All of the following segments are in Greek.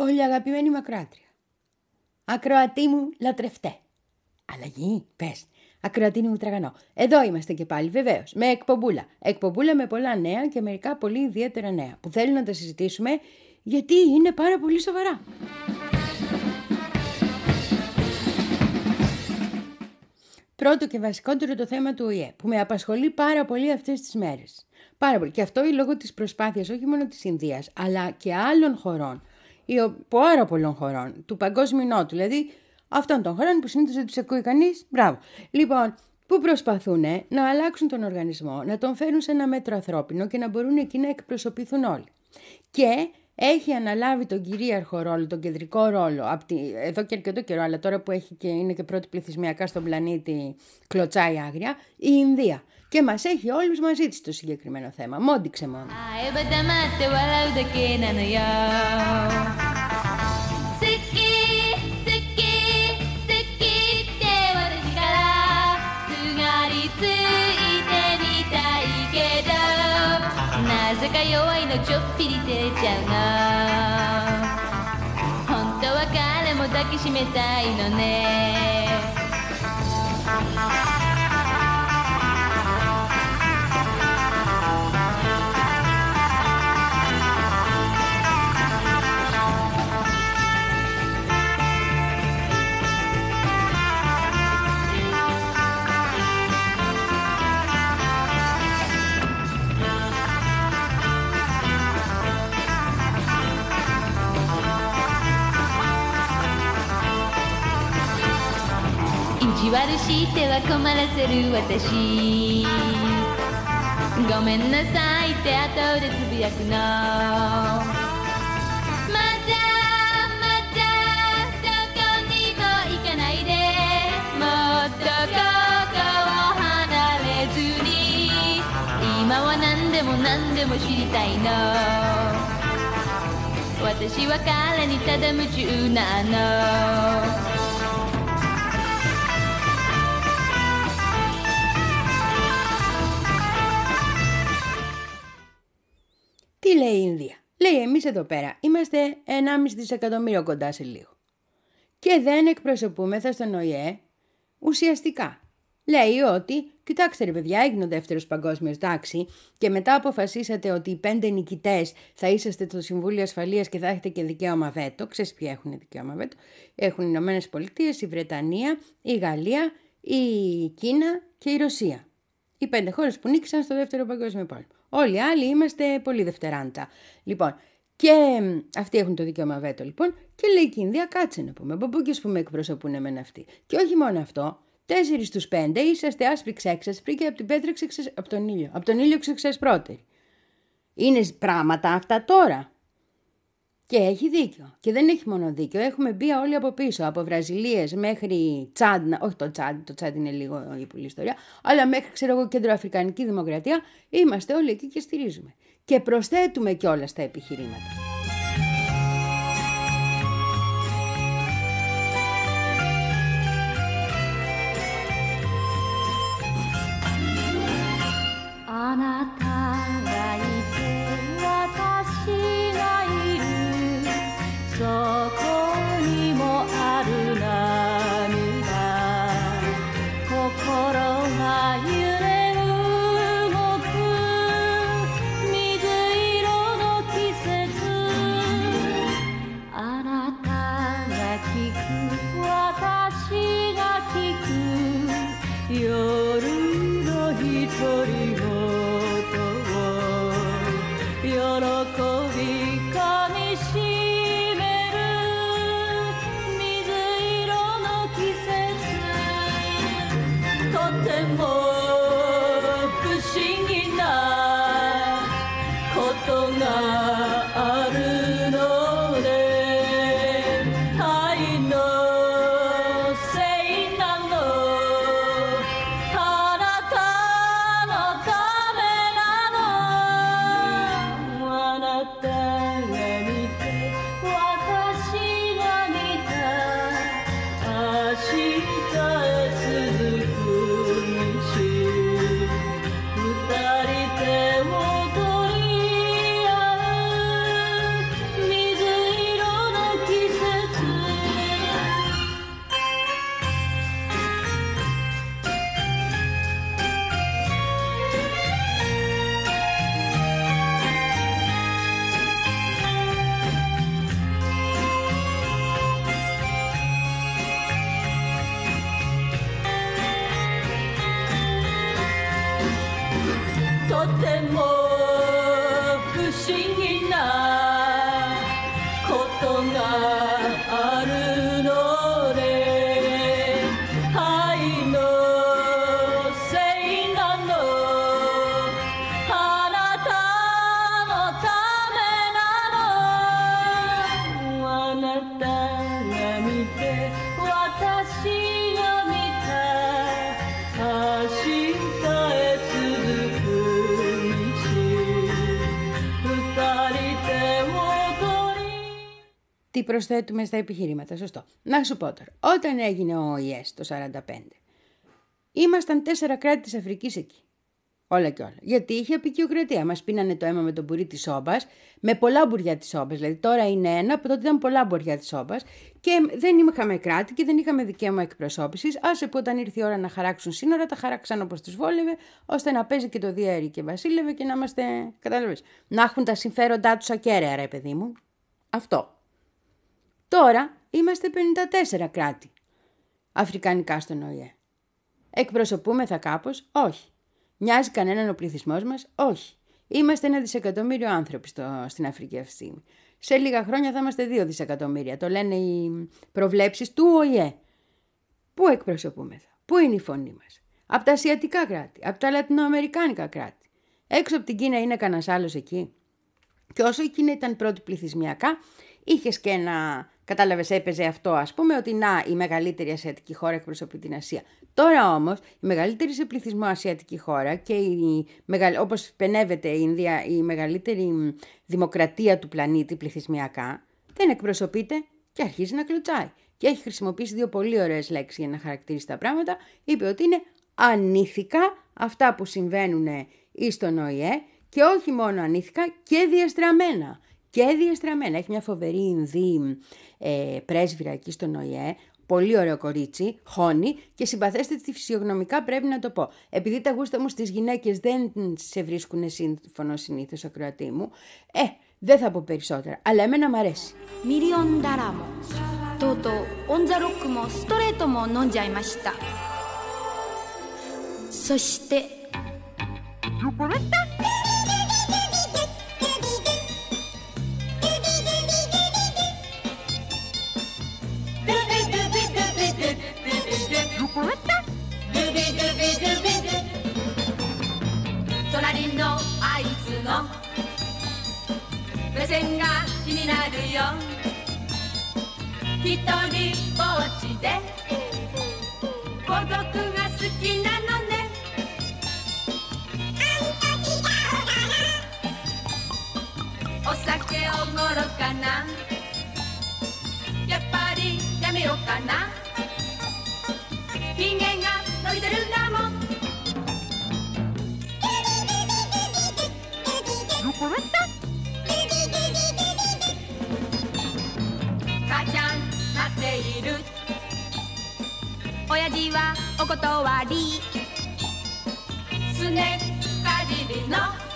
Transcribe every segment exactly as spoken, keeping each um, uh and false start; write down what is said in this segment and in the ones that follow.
Πολύ αγαπημένη μακράτρια. Ακροατή μου λατρευτέ. Αλλαγή, πες. Ακροατή μου τραγανό. Εδώ είμαστε και πάλι, βεβαίως, με εκπομπούλα. Εκπομπούλα με πολλά νέα και μερικά πολύ ιδιαίτερα νέα που θέλω να τα συζητήσουμε γιατί είναι πάρα πολύ σοβαρά. Πρώτο και βασικότερο το θέμα του Ο Η Ε, που με απασχολεί πάρα πολύ αυτές τις μέρες. Πάρα πολύ. Και αυτό λόγω της προσπάθειας όχι μόνο της Ινδίας, αλλά και άλλων χωρών, ή πάρα πολλών χωρών, του Παγκόσμιου Νότου, δηλαδή αυτών των χωρών που συνήθως δεν τους ακούει κανείς. Μπράβο. Λοιπόν, που προσπαθούν να αλλάξουν τον οργανισμό, να τον φέρουν σε ένα μέτρο ανθρώπινο και να μπορούν εκεί να εκπροσωπηθούν όλοι. Και έχει αναλάβει τον κυρίαρχο ρόλο, τον κεντρικό ρόλο, από τη, εδώ και αρκετό καιρό, αλλά τώρα που έχει και είναι και πρώτη πληθυσμιακά στον πλανήτη, κλωτσάει άγρια, η Ινδία. Και μας έχει όλους μαζί της το συγκεκριμένο θέμα. Μόντιξε μόνο. 意地悪しては困らせる私ごめんなさいって後でつぶやくのまだまだどこにも行かないでもっとここを離れずに今は何でも何でも知りたいの私は彼にただ夢中なの Τι λέει η Ινδία? Λέει εμείς εδώ πέρα είμαστε ενάμιση δισεκατομμύριο κοντά σε λίγο. Και δεν εκπροσωπούμεθα στον Ο Η Ε ουσιαστικά. Λέει ότι, κοιτάξτε ρε παιδιά, έγινε ο δεύτερος παγκόσμιος, εντάξει, και μετά αποφασίσατε ότι οι πέντε νικητές θα είσαστε στο Συμβούλιο Ασφαλείας και θα έχετε και δικαίωμα βέτο. Ξέρεις ποιοι έχουν δικαίωμα βέτο? Έχουν οι Ηνωμένες Πολιτείες, η Βρετανία, η Γαλλία, η Κίνα και η Ρωσία. Οι πέντε χώρες που νίκησαν στο δεύτερο παγκόσμιο πόλεμο. Όλοι οι άλλοι είμαστε πολύ δευτεράντα. Λοιπόν, και αυτοί έχουν το δικαίωμα βέτο, λοιπόν, και λέει και η Ινδία, κάτσε να πούμε, από πού και ας πούμε εκπροσωπούν εμένα αυτοί. Και όχι μόνο αυτό, τέσσερις στους πέντε είσαστε άσπροι ξέξασπροι και από την πέτρα ξεξασ... από τον ήλιο. Από τον ήλιο ξεξασπρότεροι. Είναι πράγματα αυτά τώρα. Και έχει δίκιο. Και δεν έχει μόνο δίκιο. Έχουμε μπει όλοι από πίσω. Από Βραζιλίες μέχρι Τσάντ. Όχι το Τσάντ, το Τσάντ είναι λίγο η πολλή ιστορία. Αλλά μέχρι, ξέρω εγώ, Κεντροαφρικανική Δημοκρατία. Είμαστε όλοι εκεί και στηρίζουμε. Και προσθέτουμε κιόλας τα επιχειρήματα. Two ても不思議なことがあるので愛のせいなのあなたのためなのあなたが見て私が見た明日へ続く道二人手を取り Τι προσθέτουμε στα επιχειρήματα, σωστό. Να σου πω τώρα, όταν έγινε ο Ο Η Ε το σαράντα πέντε, ήμασταν τέσσερα κράτη της Αφρικής εκεί. Όλα και όλα. Γιατί είχε απεικιοκρατία. Μας πίνανε το αίμα με τον μπουρί της σόμπας, με πολλά μπουριά της σόμπας. Δηλαδή τώρα είναι ένα, από τότε ήταν πολλά μπουριά της σόμπας και δεν είχαμε κράτη και δεν είχαμε δικαίωμα εκπροσώπησης. Άσε που όταν ήρθε η ώρα να χαράξουν σύνορα, τα χαράξαν όπως τους βόλευε, ώστε να παίζει και το διέρη και βασίλευε και να είμαστε, κατάλαβες, να έχουν τα συμφέροντά τους ακέραια, ρε παιδί μου. Αυτό. Τώρα είμαστε πενήντα τέσσερα κράτη αφρικανικά στον Ο Η Ε. Εκπροσωπούμεθα κάπως? Όχι. Μοιάζει κανέναν ο πληθυσμός μας? Όχι. Είμαστε ένα δισεκατομμύριο άνθρωποι στο, στην Αφρική αυτή τη στιγμή. Σε λίγα χρόνια θα είμαστε δύο δισεκατομμύρια. Το λένε οι προβλέψεις του Ο Η Ε. Πού εκπροσωπούμεθα? Πού είναι η φωνή μας? Από τα ασιατικά κράτη, από τα λατινοαμερικάνικα κράτη. Έξω από την Κίνα είναι κανένας άλλος εκεί? Και όσο η Κίνα ήταν πρώτη πληθυσμιακά, είχες και ένα, κατάλαβες, έπαιζε αυτό, ας πούμε, ότι να, η μεγαλύτερη ασιατική χώρα εκπροσωπεί την Ασία. Τώρα όμως, η μεγαλύτερη σε πληθυσμό ασιατική χώρα και η, όπως πενεύεται η Ινδία, η μεγαλύτερη δημοκρατία του πλανήτη πληθυσμιακά, δεν εκπροσωπείται και αρχίζει να κλωτσάει. Και έχει χρησιμοποιήσει δύο πολύ ωραίες λέξεις για να χαρακτηρίσει τα πράγματα. Είπε ότι είναι ανήθικα αυτά που συμβαίνουν στον Ο Η Ε και όχι μόνο ανήθικα και διαστραμμένα. Και διαστραμμένα. Έχει μια φοβερή Ινδή ε, πρέσβυρα εκεί στον Ο Η Ε, πολύ ωραίο κορίτσι, χώνει και συμπαθέστατη φυσιογνωμικά, πρέπει να το πω. Επειδή τα γούστα μου στις γυναίκες δεν σε βρίσκουν σύμφωνο συνήθως, ακροατή μου, ε, δεν θα πω περισσότερα, αλλά εμένα μ' αρέσει. Million dollarもとうとうオンザロックもストレートも飲んじゃいました。そして隣のあいつの目線が気になるよ。一人ぼっちで孤独が好きなのね。お酒をごろかな、やっぱりやめようかな。ひげが伸びてるんだもん。母ちゃん待っている。親父はお断り。すねかじりの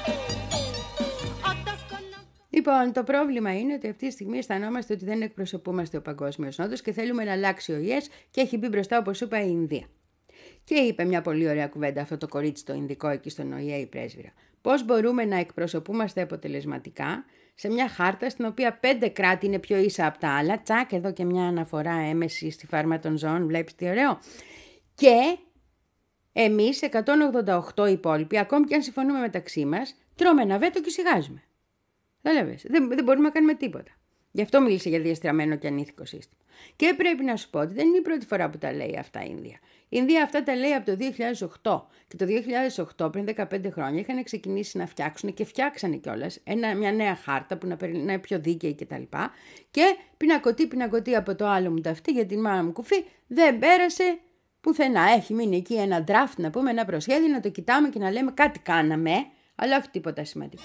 Λοιπόν, το πρόβλημα είναι ότι αυτή τη στιγμή αισθανόμαστε ότι δεν εκπροσωπούμαστε ο παγκόσμιος νότος και θέλουμε να αλλάξει ο Ο Η Ε και έχει μπει μπροστά, όπως είπα, η Ινδία. Και είπε μια πολύ ωραία κουβέντα αυτό το κορίτσι το Ινδικό εκεί στον Ο Η Ε, η πρέσβυρα. Πώς μπορούμε να εκπροσωπούμαστε αποτελεσματικά σε μια χάρτα στην οποία πέντε κράτη είναι πιο ίσα από τα άλλα. Τσακ, εδώ και μια αναφορά έμεση στη φάρμα των ζώων, βλέπεις τι ωραίο. Και εμείς εκατόν ογδόντα οκτώ υπόλοιποι, ακόμη και αν συμφωνούμε μεταξύ μας, τρώμε ένα βέτο και σιγάζουμε. Δεν, δεν μπορούμε να κάνουμε τίποτα. Γι' αυτό μίλησε για διαστραμμένο και ανήθικο σύστημα. Και πρέπει να σου πω ότι δεν είναι η πρώτη φορά που τα λέει αυτά η Ινδία. Η Ινδία αυτά τα λέει από το δύο χιλιάδες οκτώ. Και το δύο χιλιάδες οκτώ, πριν δεκαπέντε χρόνια, είχαν ξεκινήσει να φτιάξουν και φτιάξανε κιόλας μια νέα χάρτα που να είναι πιο δίκαιη κτλ. Και πινακωτή, πινακωτή από το άλλο μου ταυτί για την μάνα μου κουφή, δεν πέρασε πουθενά. Έχει μείνει εκεί ένα draft, να πούμε, ένα προσχέδιο, να το κοιτάμε και να λέμε κάτι κάναμε, αλλά όχι τίποτα σημαντικό.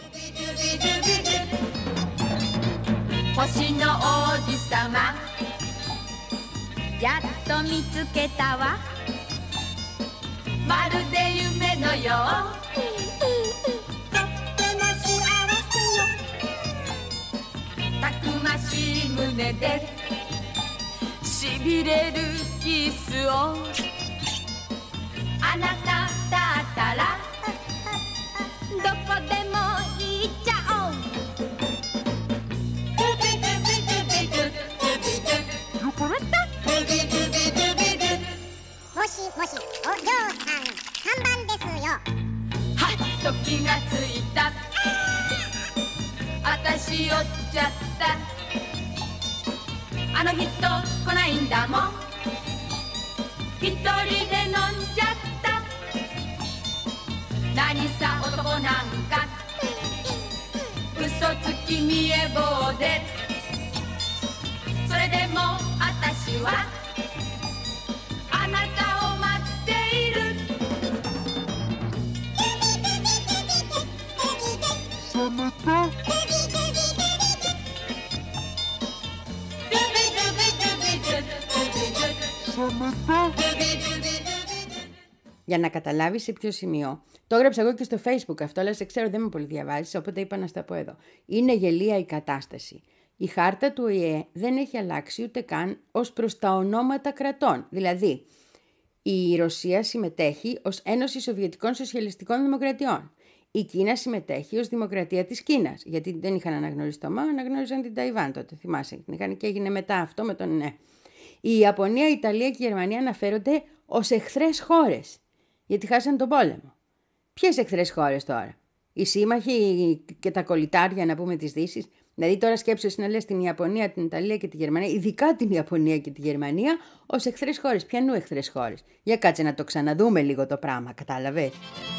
星の王子様やっと見つけたわまるで夢のようとっても幸せよたくましい胸でしびれるキスをあなただったらどがついたあたし酔っちゃったあの人来ないんだもん一人で飲んじゃった何さ男なんか嘘つき見え棒でそれでもあたしはあなたを待っている Για να καταλάβεις σε ποιο σημείο. Το έγραψα εγώ και στο Facebook αυτό, αλλά σε ξέρω δεν με πολύ διαβάζεις, οπότε είπα να στα πω εδώ. Είναι γελία η κατάσταση. Η χάρτα του Ο Η Ε δεν έχει αλλάξει ούτε καν ως προς τα ονόματα κρατών. Δηλαδή, η Ρωσία συμμετέχει ως Ένωση Σοβιετικών Σοσιαλιστικών Δημοκρατιών. Η Κίνα συμμετέχει ως Δημοκρατία της Κίνας, γιατί δεν είχαν αναγνωρίσει το ΜΑ, αναγνώριζαν την Ταϊβάν τότε, θυμάσαι, την είχαν και έγινε μετά αυτό με τον ναι. Η Ιαπωνία, η Ιταλία και η Γερμανία αναφέρονται ως εχθρές χώρες, γιατί χάσαν τον πόλεμο. Ποιες εχθρές χώρες τώρα? Οι σύμμαχοι και τα κολλητάρια, να πούμε, της Δύσης. Δηλαδή τώρα σκέψου να λες την Ιαπωνία, την Ιταλία και τη Γερμανία, ειδικά την Ιαπωνία και τη Γερμανία, ως εχθρές χώρες. Ποιανού εχθρές χώρες? Για κάτσε να το ξαναδούμε λίγο το πράγμα, κατάλαβες?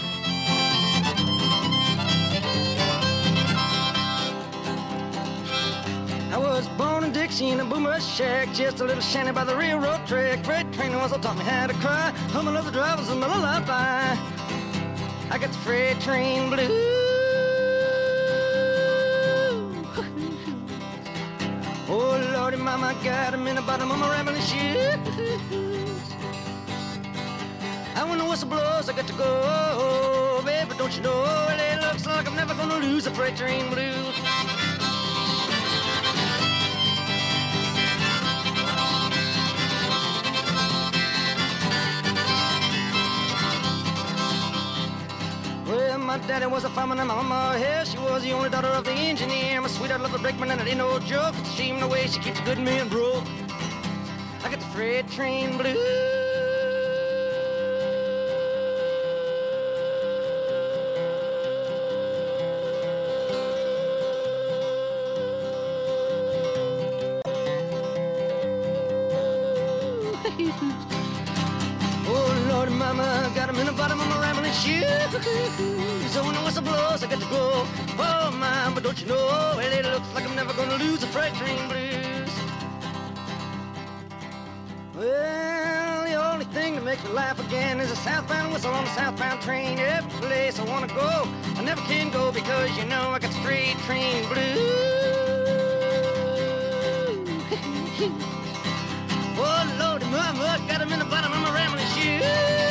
I was born in Dixie in a boomer shack, just a little shanty by the railroad track. Freight train once taught me how to cry, humming of the drivers and the lullaby. I got the freight train blues. Oh Lordy, mama, I got 'em in the bottom of my rambling shoes. And when the whistle blows, I got to go, baby, don't you know? It looks like I'm never gonna lose the freight train blues. Well, my daddy was a fireman and my mama, yeah, she was the only daughter of the engineer. My sweetheart loved the brakeman and it ain't no joke. It's a shame the way she keeps a good man broke. I got the freight train blues. Oh, Lord, mama, got 'em in the bottom of my rambling shoes. So when the whistle blows, I got to go. Oh, my, but don't you know, well, it looks like I'm never gonna lose the freight train blues. Well, the only thing that makes me laugh again is a southbound whistle on the southbound train. Every place I wanna go, I never can go because, you know, I got the freight train blues. Oh, Lordy, mama, got 'em in the bottom of my rambling shoes.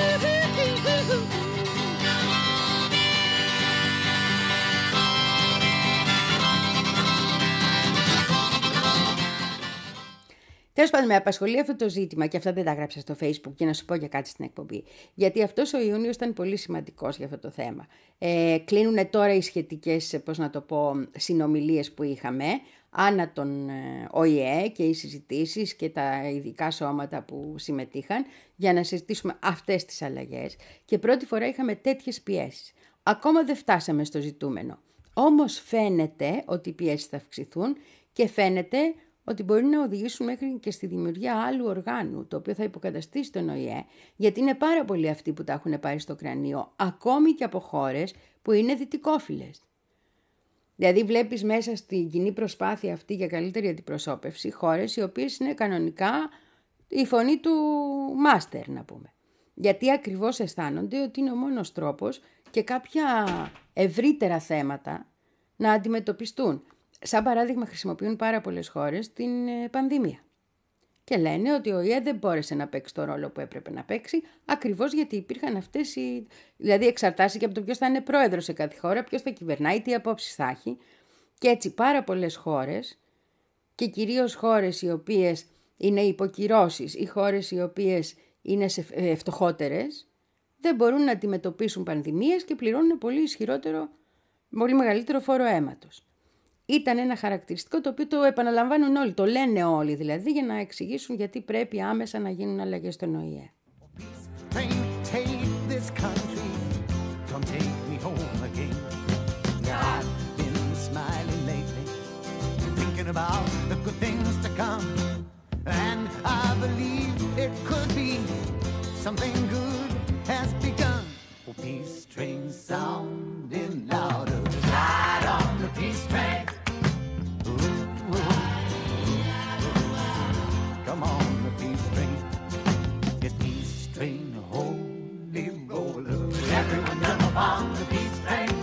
Τέλος πάντων, με απασχολεί αυτό το ζήτημα και αυτά δεν τα γράψα στο Facebook και να σου πω για κάτι στην εκπομπή. Γιατί αυτός ο Ιούνιος ήταν πολύ σημαντικός για αυτό το θέμα. Ε, κλείνουν τώρα οι σχετικές, πώς να το πω, συνομιλίες που είχαμε άνα τον Ο Η Ε και οι συζητήσεις και τα ειδικά σώματα που συμμετείχαν για να συζητήσουμε αυτές τις αλλαγές. Και πρώτη φορά είχαμε τέτοιες πιέσεις. Ακόμα δεν φτάσαμε στο ζητούμενο. Όμως φαίνεται ότι οι πιέσεις θα αυξηθούν και φαίνεται ότι μπορεί να οδηγήσουν μέχρι και στη δημιουργία άλλου οργάνου, το οποίο θα υποκαταστήσει τον Ο Η Ε, γιατί είναι πάρα πολλοί αυτοί που τα έχουν πάρει στο κρανίο, ακόμη και από χώρες που είναι δυτικόφιλες. Δηλαδή βλέπεις μέσα στην κοινή προσπάθεια αυτή για καλύτερη αντιπροσώπευση χώρες οι οποίες είναι κανονικά η φωνή του μάστερ, να πούμε. Γιατί ακριβώς αισθάνονται ότι είναι ο μόνος τρόπος και κάποια ευρύτερα θέματα να αντιμετωπιστούν. Σαν παράδειγμα χρησιμοποιούν πάρα πολλές χώρες την ε, πανδημία. Και λένε ότι ο Η Ε δεν μπόρεσε να παίξει το ρόλο που έπρεπε να παίξει, ακριβώς γιατί υπήρχαν αυτές οι... Δηλαδή εξαρτάσει και από το ποιος θα είναι πρόεδρος σε κάθε χώρα, ποιος θα κυβερνάει, τι απόψεις θα έχει. Και έτσι πάρα πολλές χώρες, και κυρίως χώρες οι οποίες είναι υποκυρώσεις ή χώρες οι οποίες είναι ε, φτωχότερες, δεν μπορούν να αντιμετωπίσουν πανδημίες και πληρώνουν πολύ ισχυρότερο, πολύ μεγαλύτερο φόρο αίματος. Ήταν ένα χαρακτηριστικό το οποίο το επαναλαμβάνουν όλοι, το λένε όλοι δηλαδή, για να εξηγήσουν γιατί πρέπει άμεσα να γίνουν αλλαγές στον Ο Η Ε. Take this country, come take me home again. about the good things to come. And I believe it could be something good has begun. Oh, peace train sounding louder. Ride on the peace train. Ooh, ooh. Come on, the peace train. Yes, peace train, holy roller. Everyone jump on the peace train.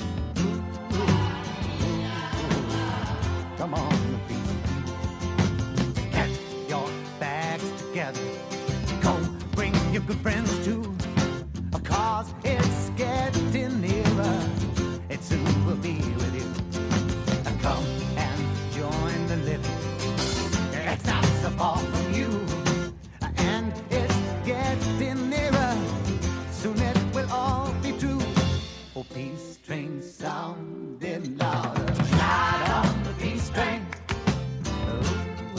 Come on, the peace train. Get your bags together. Go bring your good friends too. Cause it's getting nearer. It soon will be with you. Come and join the living. It's not so far from you. And it's getting nearer. Soon it will all be true. Oh, peace train sounding louder. Ride on the peace train. Oh,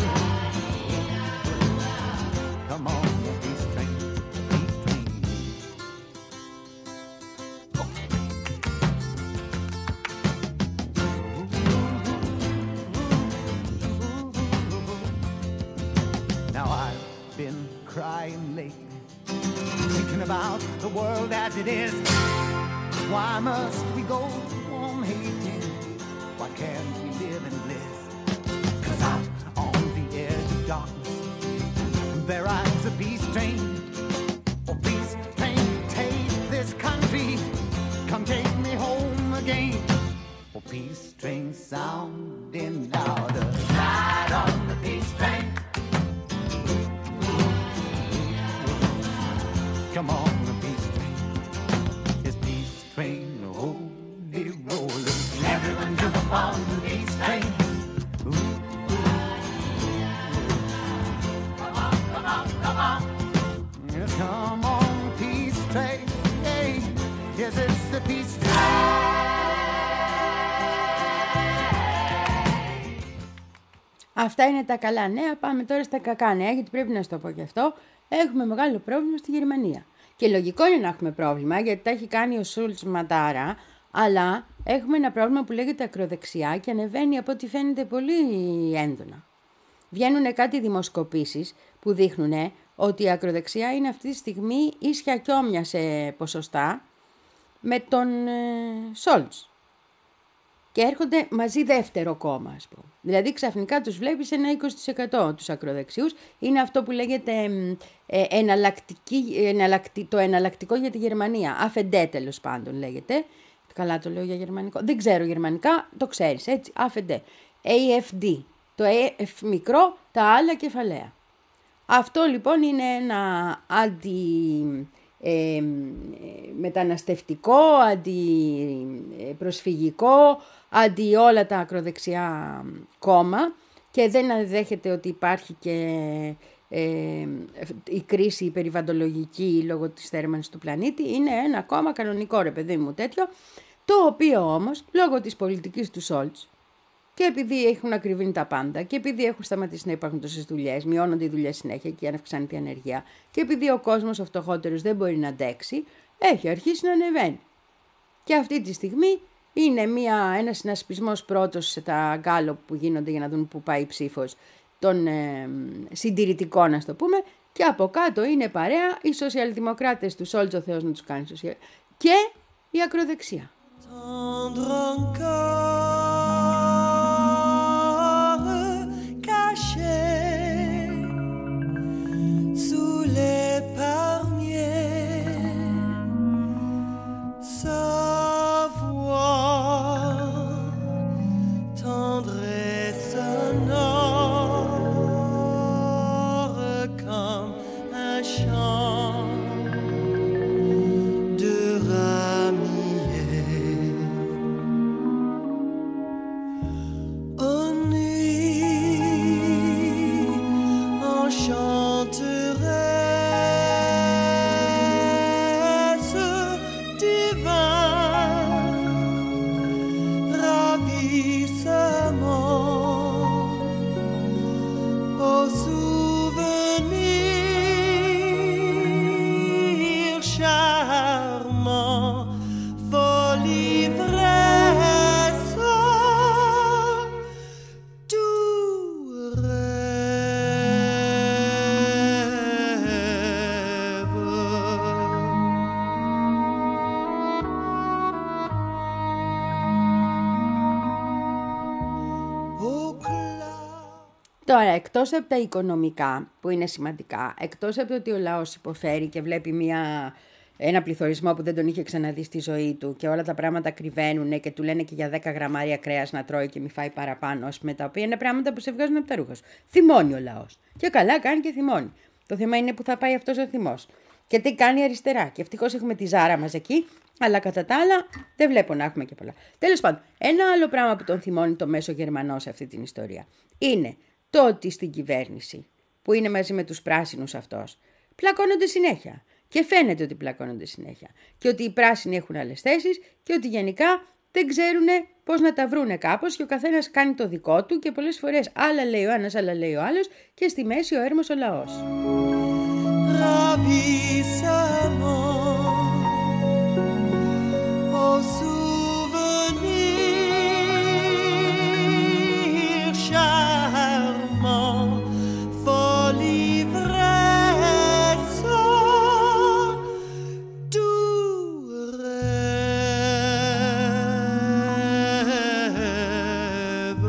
come on, the peace train. Peace train. Now I've been crying lately, thinking about the world as it is. Why must we go on hating? Why can't we live in bliss? 'Cause out on the edge of darkness, there rides a peace train. Oh, peace train, take this country. Come take me home again. Oh, peace train sounding louder. Ride on the peace train. Come on, the peace train. This peace train, holy roller. Everyone jump up on the peace train. Ooh, ooh. Come on, come on, come on. Yes, come on, peace train. Hey, yes, it's the peace train. Αυτά είναι τα καλά νέα. Πάμε τώρα στα κακά νέα, γιατί πρέπει να σου το πω και αυτό. Έχουμε μεγάλο πρόβλημα στη Γερμανία. Και λογικό είναι να έχουμε πρόβλημα, γιατί τα έχει κάνει ο Σούλτς ματάρα, αλλά έχουμε ένα πρόβλημα που λέγεται ακροδεξιά και ανεβαίνει από ό,τι φαίνεται πολύ έντονα. Βγαίνουν κάτι δημοσκοπήσεις που δείχνουν ότι η ακροδεξιά είναι αυτή τη στιγμή ίσια κι όμοια σε ποσοστά με τον ε, Σόλτς. Και έρχονται μαζί δεύτερο κόμμα, ας πούμε. Δηλαδή ξαφνικά τους βλέπεις ένα είκοσι τοις εκατό τους ακροδεξιούς. Είναι αυτό που λέγεται ε, εναλλακτική, εναλλακτι, το εναλλακτικό για τη Γερμανία. Αφεντέ τέλος πάντων λέγεται. Καλά το λέω για γερμανικό. Δεν ξέρω γερμανικά, το ξέρεις έτσι. Αφεντέ. έι εφ ντι. Το F μικρό, τα άλλα κεφαλαία. Αυτό λοιπόν είναι ένα αντι... Ε, μεταναστευτικό, αντιπροσφυγικό, αντι όλα τα ακροδεξιά κόμμα και δεν δέχεται ότι υπάρχει και ε, η κρίση περιβαλλοντολογική λόγω της θέρμανσης του πλανήτη. Είναι ένα κόμμα κανονικό, ρε παιδί μου, τέτοιο, το οποίο όμως λόγω της πολιτικής του Σόλτς και επειδή έχουν ακριβήνει τα πάντα και επειδή έχουν σταματήσει να υπάρχουν τόσες δουλειές, μειώνονται οι δουλειές συνέχεια και αυξάνεται η ανεργία και επειδή ο κόσμος ο φτωχότερος δεν μπορεί να αντέξει, έχει αρχίσει να ανεβαίνει. Και αυτή τη στιγμή είναι μια, ένας συνασπισμός πρώτος σε τα γκάλοπ που γίνονται για να δουν πού πάει η ψήφος των ε, συντηρητικών, ας το πούμε, και από κάτω είναι παρέα οι σοσιαλδημοκράτες του Σόλτς, ο Θεός να τους κάνει σοσιαλ... και η ακροδεξιά. Sous les palmiers, sa voix tendre et sonore comme un chant de ramier. Τώρα, εκτός από τα οικονομικά, που είναι σημαντικά, εκτός από το ότι ο λαός υποφέρει και βλέπει μια, ένα πληθωρισμό που δεν τον είχε ξαναδεί στη ζωή του και όλα τα πράγματα κρυβαίνουν και του λένε και για δέκα γραμμάρια κρέας να τρώει και μη φάει παραπάνω, ας πούμε, τα οποία είναι πράγματα που σε βγάζουν από τα ρούχα σου. Θυμώνει ο λαός. Και καλά κάνει και θυμώνει. Το θέμα είναι που θα πάει αυτός ο θυμός. Και τι κάνει η αριστερά. Και ευτυχώς έχουμε τη Ζάρα μας εκεί, αλλά κατά τα άλλα δεν βλέπω να έχουμε και πολλά. Τέλος πάντων, ένα άλλο πράγμα που τον θυμώνει το μέσο Γερμανό σε αυτή την ιστορία είναι το ότι στην κυβέρνηση, που είναι μαζί με τους πράσινους αυτός, πλακώνονται συνέχεια. Και φαίνεται ότι πλακώνονται συνέχεια. Και ότι οι πράσινοι έχουν άλλες θέσεις και ότι γενικά δεν ξέρουν πώς να τα βρούνε κάπως και ο καθένας κάνει το δικό του και πολλές φορές άλλα λέει ο ένας, άλλα λέει ο άλλος και στη μέση ο έρμος ο λαός. Au souvenir charmant, folle ivresse, doux rêve.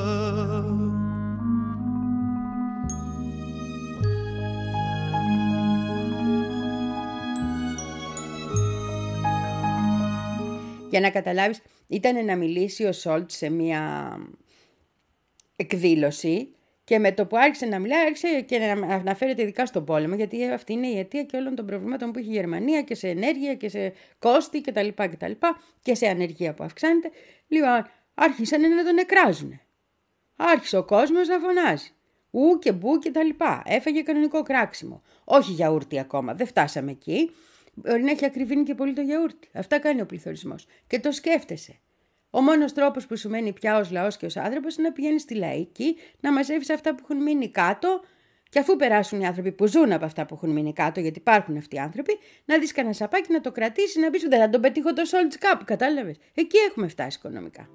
Για να καταλάβεις, ήταν να μιλήσει ο Σόλτς σε μια εκδήλωση και με το που άρχισε να μιλάει, άρχισε και να αναφέρεται ειδικά στον πόλεμο, γιατί αυτή είναι η αιτία και όλων των προβλημάτων που έχει η Γερμανία και σε ενέργεια και σε κόστη κτλ. κτλ και σε ανεργία που αυξάνεται. Λοιπόν, άρχισαν να τον εκράζουν. Άρχισε ο κόσμος να φωνάζει. Ου και μπου και τα λοιπά. Έφαγε κανονικό κράξιμο. Όχι γιαούρτι ακόμα, δεν φτάσαμε εκεί. Μπορεί να έχει ακριβήνει και πολύ το γιαούρτι. Αυτά κάνει ο πληθωρισμός. Και το σκέφτεσαι. Ο μόνος τρόπος που σου μένει πια ως λαός και ως άνθρωπος είναι να πηγαίνεις στη λαϊκή, να μαζεύεις αυτά που έχουν μείνει κάτω και αφού περάσουν οι άνθρωποι που ζουν από αυτά που έχουν μείνει κάτω, γιατί υπάρχουν αυτοί οι άνθρωποι, να δεις κανένα σαπάκι να το κρατήσεις, να πεις δεν θα τον πετύχω το Σόλτς κάπου, κατάλαβες. Εκεί έχουμε φτάσει οικονομικά.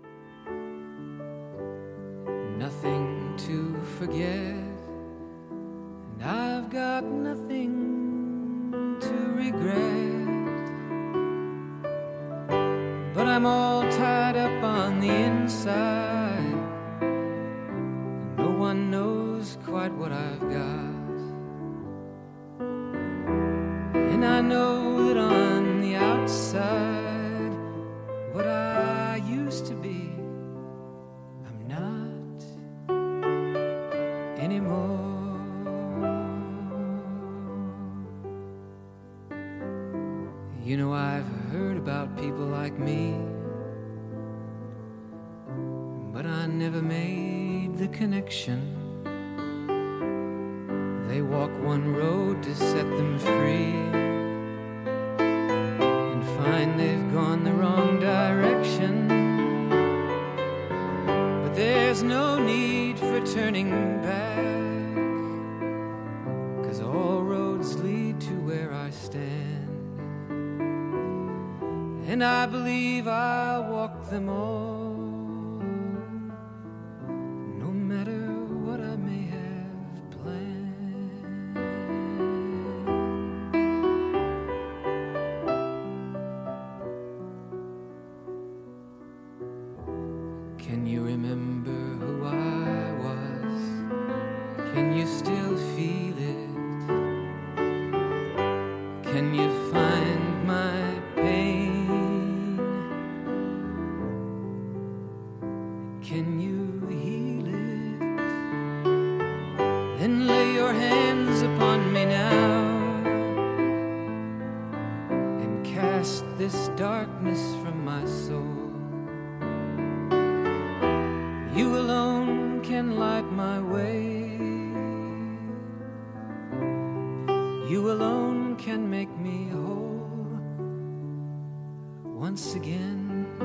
Nothing to forget, and I've got nothing to regret, but I'm all tied up on the inside. No one knows quite what I've got, and I know that on the outside what I used to be I'm not anymore. You know, I've heard about people like me, but I never made the connection. They walk one road to set them free and find they've gone the wrong direction. But there's no need for turning back, 'cause all roads lead to where I stand. And I believe I'll walk them all, no matter what I may have planned. Can you remember who I was? Can you still feel it? Can you find my pain? Can you heal it? Then lay your hands upon me now and cast this darkness from my soul. You alone can light my way. You alone can make me whole once again.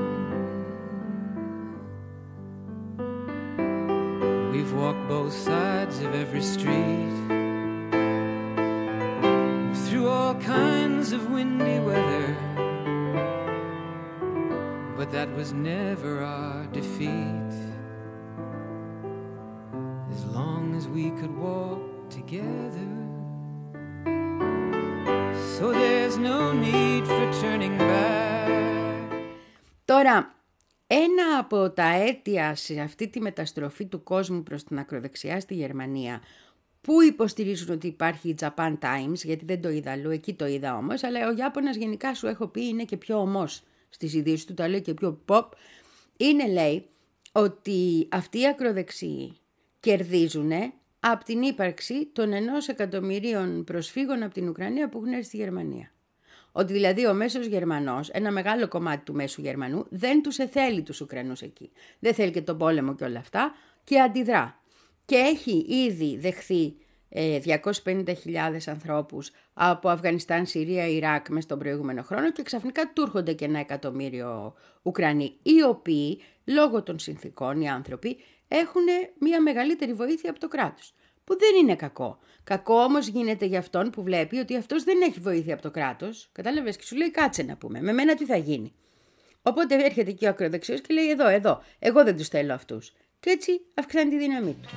We've walked both sides of every street, through all kinds of windy weather, but that was never our defeat. As long as we could walk together, so there's no need for turning back. Τώρα, Ένα από τα αίτια σε αυτή τη μεταστροφή του κόσμου προς την ακροδεξιά στη Γερμανία, που υποστηρίζουν ότι υπάρχει η Japan Times, γιατί δεν το είδα αλλού, εκεί το είδα όμως, αλλά ο Ιάπωνας γενικά σου έχω πει είναι και πιο ομός στις ειδήσεις του, τα λέει και πιο pop, είναι λέει ότι αυτοί οι ακροδεξιοί κερδίζουν από την ύπαρξη των ενός εκατομμυρίων προσφύγων από την Ουκρανία που έχουν έρθει στη Γερμανία. Ότι δηλαδή ο μέσος Γερμανός, ένα μεγάλο κομμάτι του μέσου Γερμανού, δεν τους εθέλει τους Ουκρανούς εκεί. Δεν θέλει και τον πόλεμο και όλα αυτά και αντιδρά. Και έχει ήδη δεχθεί ε, διακόσιες πενήντα χιλιάδες ανθρώπους από Αφγανιστάν, Συρία, Ιράκ μες τον προηγούμενο χρόνο και ξαφνικά του έρχονται και ένα εκατομμύριο Ουκρανοί, οι οποίοι λόγω των συνθήκων οι άνθρωποι έχουν μια μεγαλύτερη βοήθεια από το κράτος. Που δεν είναι κακό. Κακό όμως γίνεται για αυτόν που βλέπει ότι αυτός δεν έχει βοήθεια από το κράτος. Κατάλαβες, και σου λέει κάτσε να πούμε, με μένα τι θα γίνει. Οπότε έρχεται και ο ακροδεξιός και λέει εδώ, εδώ, εγώ δεν τους θέλω αυτούς. Και έτσι αυξάνει τη δύναμή του.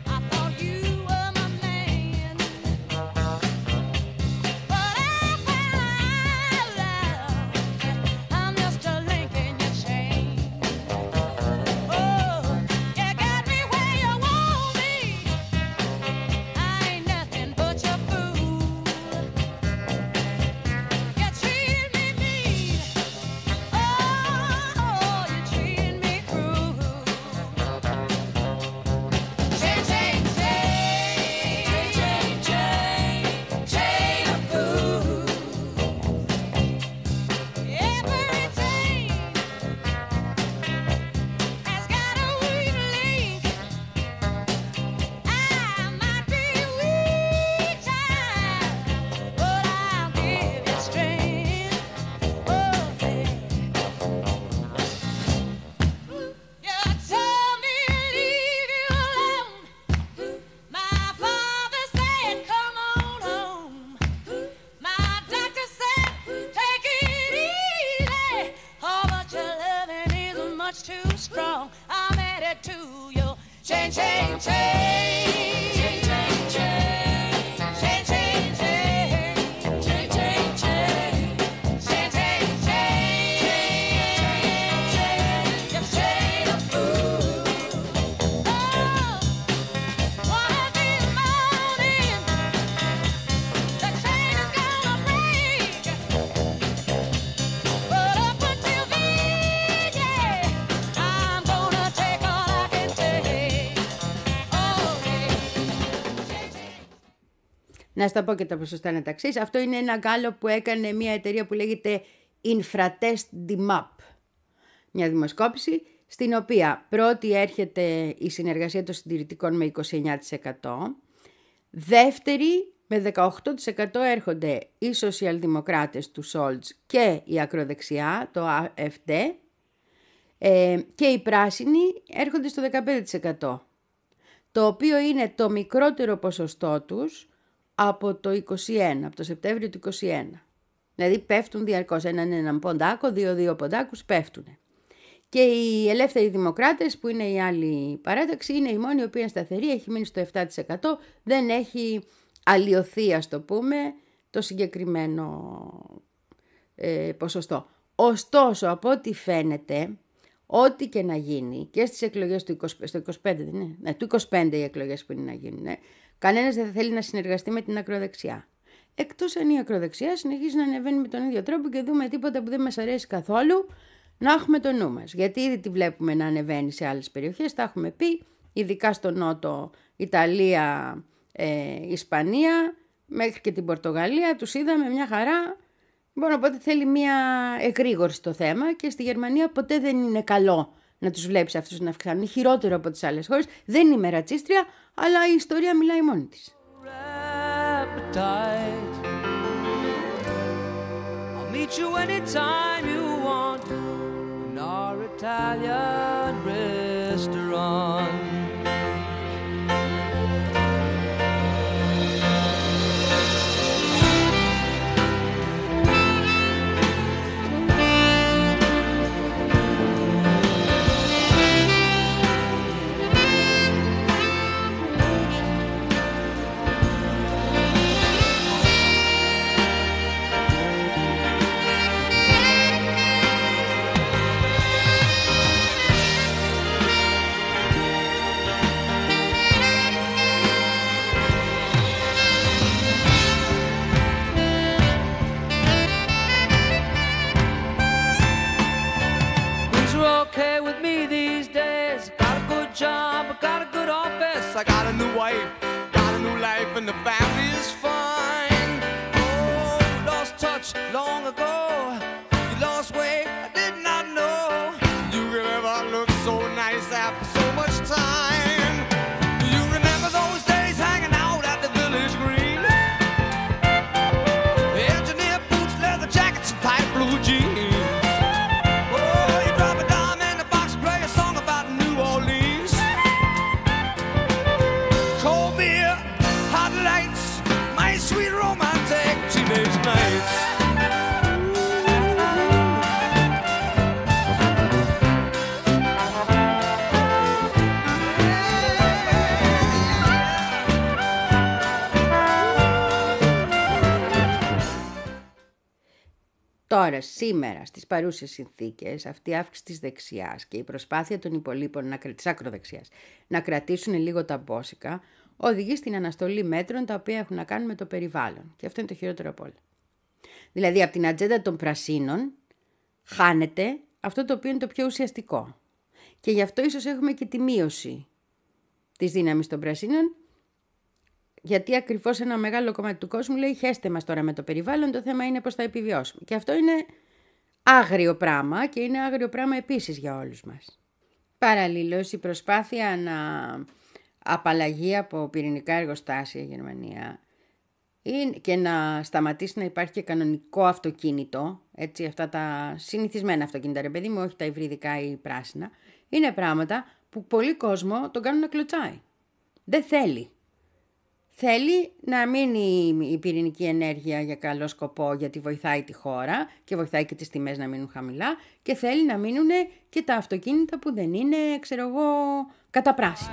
Να στα πω και τα ποσοστά να τα ξέρεις. Αυτό είναι ένα γκάλο που έκανε μια εταιρεία που λέγεται Infratest Dimap. Μια δημοσκόπηση στην οποία πρώτη έρχεται η συνεργασία των συντηρητικών με είκοσι εννέα τοις εκατό. Δεύτερη με δεκαοκτώ τοις εκατό έρχονται οι σοσιαλδημοκράτες του Σόλτς και η ακροδεξιά, το έι εφ ντι. Ε, και οι πράσινοι έρχονται στο δεκαπέντε τοις εκατό. Το οποίο είναι το μικρότερο ποσοστό τους από το είκοσι ένα, από το Σεπτέμβριο του είκοσι ένα. Δηλαδή πέφτουν διαρκώς έναν έναν ποντάκο, δύο-δύο ποντάκους πέφτουν. Και οι ελεύθεροι δημοκράτες που είναι η άλλη παράταξη είναι η μόνη η οποία είναι σταθερή, έχει μείνει στο επτά τοις εκατό, δεν έχει αλλοιωθεί ας το πούμε το συγκεκριμένο ε, ποσοστό. Ωστόσο από ό,τι φαίνεται, ό,τι και να γίνει και στις εκλογές του είκοσι, στο είκοσι πέντε, δεν είναι, ναι, του είκοσι πέντε οι εκλογές που είναι να γίνουν, ναι, κανένας δεν θα θέλει να συνεργαστεί με την ακροδεξιά. Εκτός αν η ακροδεξιά συνεχίζει να ανεβαίνει με τον ίδιο τρόπο και δούμε τίποτα που δεν μας αρέσει καθόλου, να έχουμε το νου μας. Γιατί ήδη τη βλέπουμε να ανεβαίνει σε άλλες περιοχές, τα έχουμε πει, ειδικά στο Νότο, Ιταλία, ε, Ισπανία, μέχρι και την Πορτογαλία, τους είδαμε μια χαρά. Λοιπόν, οπότε θέλει μια εγρήγορση στο θέμα και στη Γερμανία ποτέ δεν είναι καλό να τους βλέπεις αυτούς να αυξάνουν. Είναι χειρότερο από τις άλλες χώρες. Δεν είμαι ρατσίστρια, αλλά η ιστορία μιλάει μόνη της. I'll meet you anytime you want in our Italian restaurant. okay with me these days. Got a good job, I got a good office. I got a new wife, got a new life, and the family is fine. Oh, lost touch long ago. You lost weight, I did not know. You could ever look so nice after so much time. You remember those days hanging out at the Village Green? Engineer boots, leather jackets, and tight blue jeans. Τώρα, σήμερα, στις παρούσες συνθήκες, αυτή η αύξηση της δεξιάς και η προσπάθεια των υπολείπων, της ακροδεξιάς, να κρατήσουν λίγο τα μπόσικα, οδηγεί στην αναστολή μέτρων τα οποία έχουν να κάνουν με το περιβάλλον. Και αυτό είναι το χειρότερο από όλα. Δηλαδή, από την ατζέντα των πρασίνων, χάνεται αυτό το οποίο είναι το πιο ουσιαστικό. Και γι' αυτό ίσως έχουμε και τη μείωση της δύναμης των πρασίνων, γιατί ακριβώς ένα μεγάλο κομμάτι του κόσμου λέει χέστε μας τώρα με το περιβάλλον, το θέμα είναι πώς θα επιβιώσουμε. Και αυτό είναι άγριο πράγμα και είναι άγριο πράγμα επίσης για όλους μας. Παραλλήλως η προσπάθεια να απαλλαγεί από πυρηνικά εργοστάσια η Γερμανία και να σταματήσει να υπάρχει και κανονικό αυτοκίνητο, έτσι, αυτά τα συνηθισμένα αυτοκίνητα, ρε παιδί μου, όχι τα υβριδικά ή πράσινα, είναι πράγματα που πολλοί κόσμο τον κάνουν να κλωτσάει. Δεν θέλει. Θέλει να μείνει η πυρηνική ενέργεια για καλό σκοπό, γιατί βοηθάει τη χώρα και βοηθάει και τις τιμές να μείνουν χαμηλά, και θέλει να μείνουν και τα αυτοκίνητα που δεν είναι, ξέρω εγώ, καταπράσινα.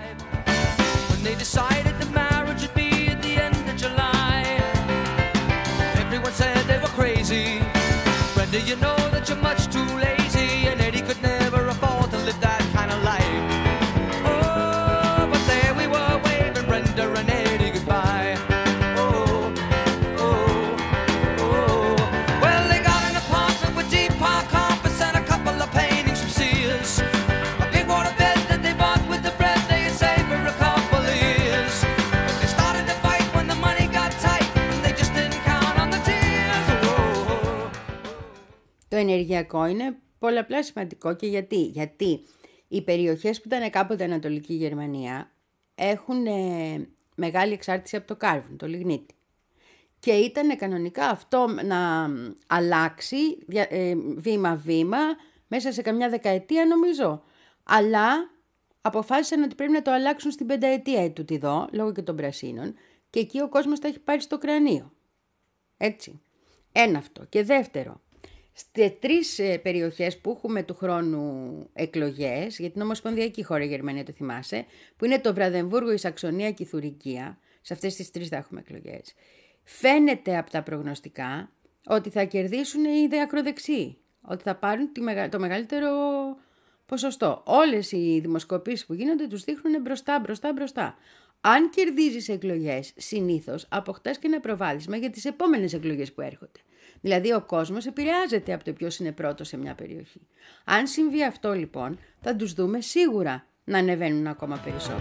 Το ενεργειακό είναι πολλαπλά σημαντικό. Και γιατί? Γιατί οι περιοχές που ήταν κάποτε Ανατολική Γερμανία έχουν ε, μεγάλη εξάρτηση από το κάρβουνο, το λιγνίτη. Και ήταν κανονικά αυτό να αλλάξει ε, βήμα-βήμα μέσα σε καμιά δεκαετία νομίζω. Αλλά αποφάσισαν ότι πρέπει να το αλλάξουν στην πενταετία του τιδό, λόγω και των πρασίνων, και εκεί ο κόσμος τα έχει πάρει στο κρανίο. Έτσι. Ένα αυτό. Και δεύτερο, στις τρεις περιοχές που έχουμε του χρόνου εκλογές, για την ομοσπονδιακή χώρα η Γερμανία, το θυμάσαι, που είναι το Βραδεμβούργο, η Σαξονία και η Θουρικία, σε αυτές τις τρεις θα έχουμε εκλογές, φαίνεται από τα προγνωστικά ότι θα κερδίσουν οι ακροδεξιοί, ότι θα πάρουν το μεγαλύτερο ποσοστό. Όλες οι δημοσκοπήσεις που γίνονται τους δείχνουν μπροστά, μπροστά, μπροστά. Αν κερδίζεις εκλογές, συνήθως αποκτάς και ένα προβάδισμα για τις επόμενες εκλογές που έρχονται. Δηλαδή ο κόσμος επηρεάζεται από το ποιος είναι πρώτος σε μια περιοχή. Αν συμβεί αυτό λοιπόν, θα τους δούμε σίγουρα να ανεβαίνουν ακόμα περισσότερο.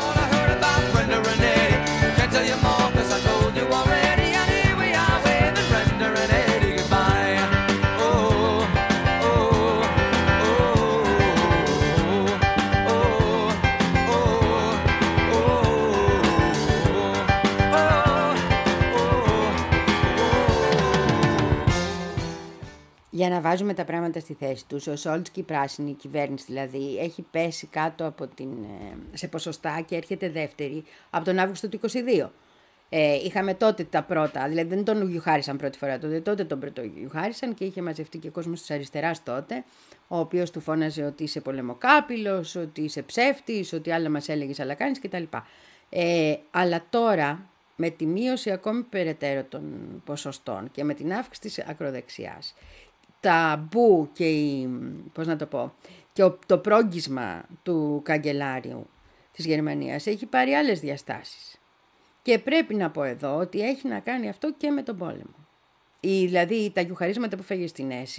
Για να βάζουμε τα πράγματα στη θέση τους, ο Σόλτς και η πράσινη, η κυβέρνηση δηλαδή, έχει πέσει κάτω από την, σε ποσοστά και έρχεται δεύτερη από τον Αύγουστο του είκοσι δύο. Ε, είχαμε τότε τα πρώτα, δηλαδή δεν τον γιουχάρισαν πρώτη φορά τότε, τότε τον πρωτογιουχάρισαν και είχε μαζευτεί και ο κόσμος της αριστεράς τότε, ο οποίος του φώναζε ότι είσαι πολεμοκάπηλος, ότι είσαι ψεύτης, ότι άλλα μας έλεγες αλλά κάνεις κτλ. Ε, αλλά τώρα, με τη μείωση ακόμη περαιτέρω των ποσοστών και με την αύξηση της ακροδεξιάς, τα μπου και, η, πώς να το πω, και το πρόγγισμα του καγκελάριου της Γερμανίας έχει πάρει άλλες διαστάσεις. Και πρέπει να πω εδώ ότι έχει να κάνει αυτό και με τον πόλεμο. Η, δηλαδή τα γιουχαρίσματα που φέγε στην Έση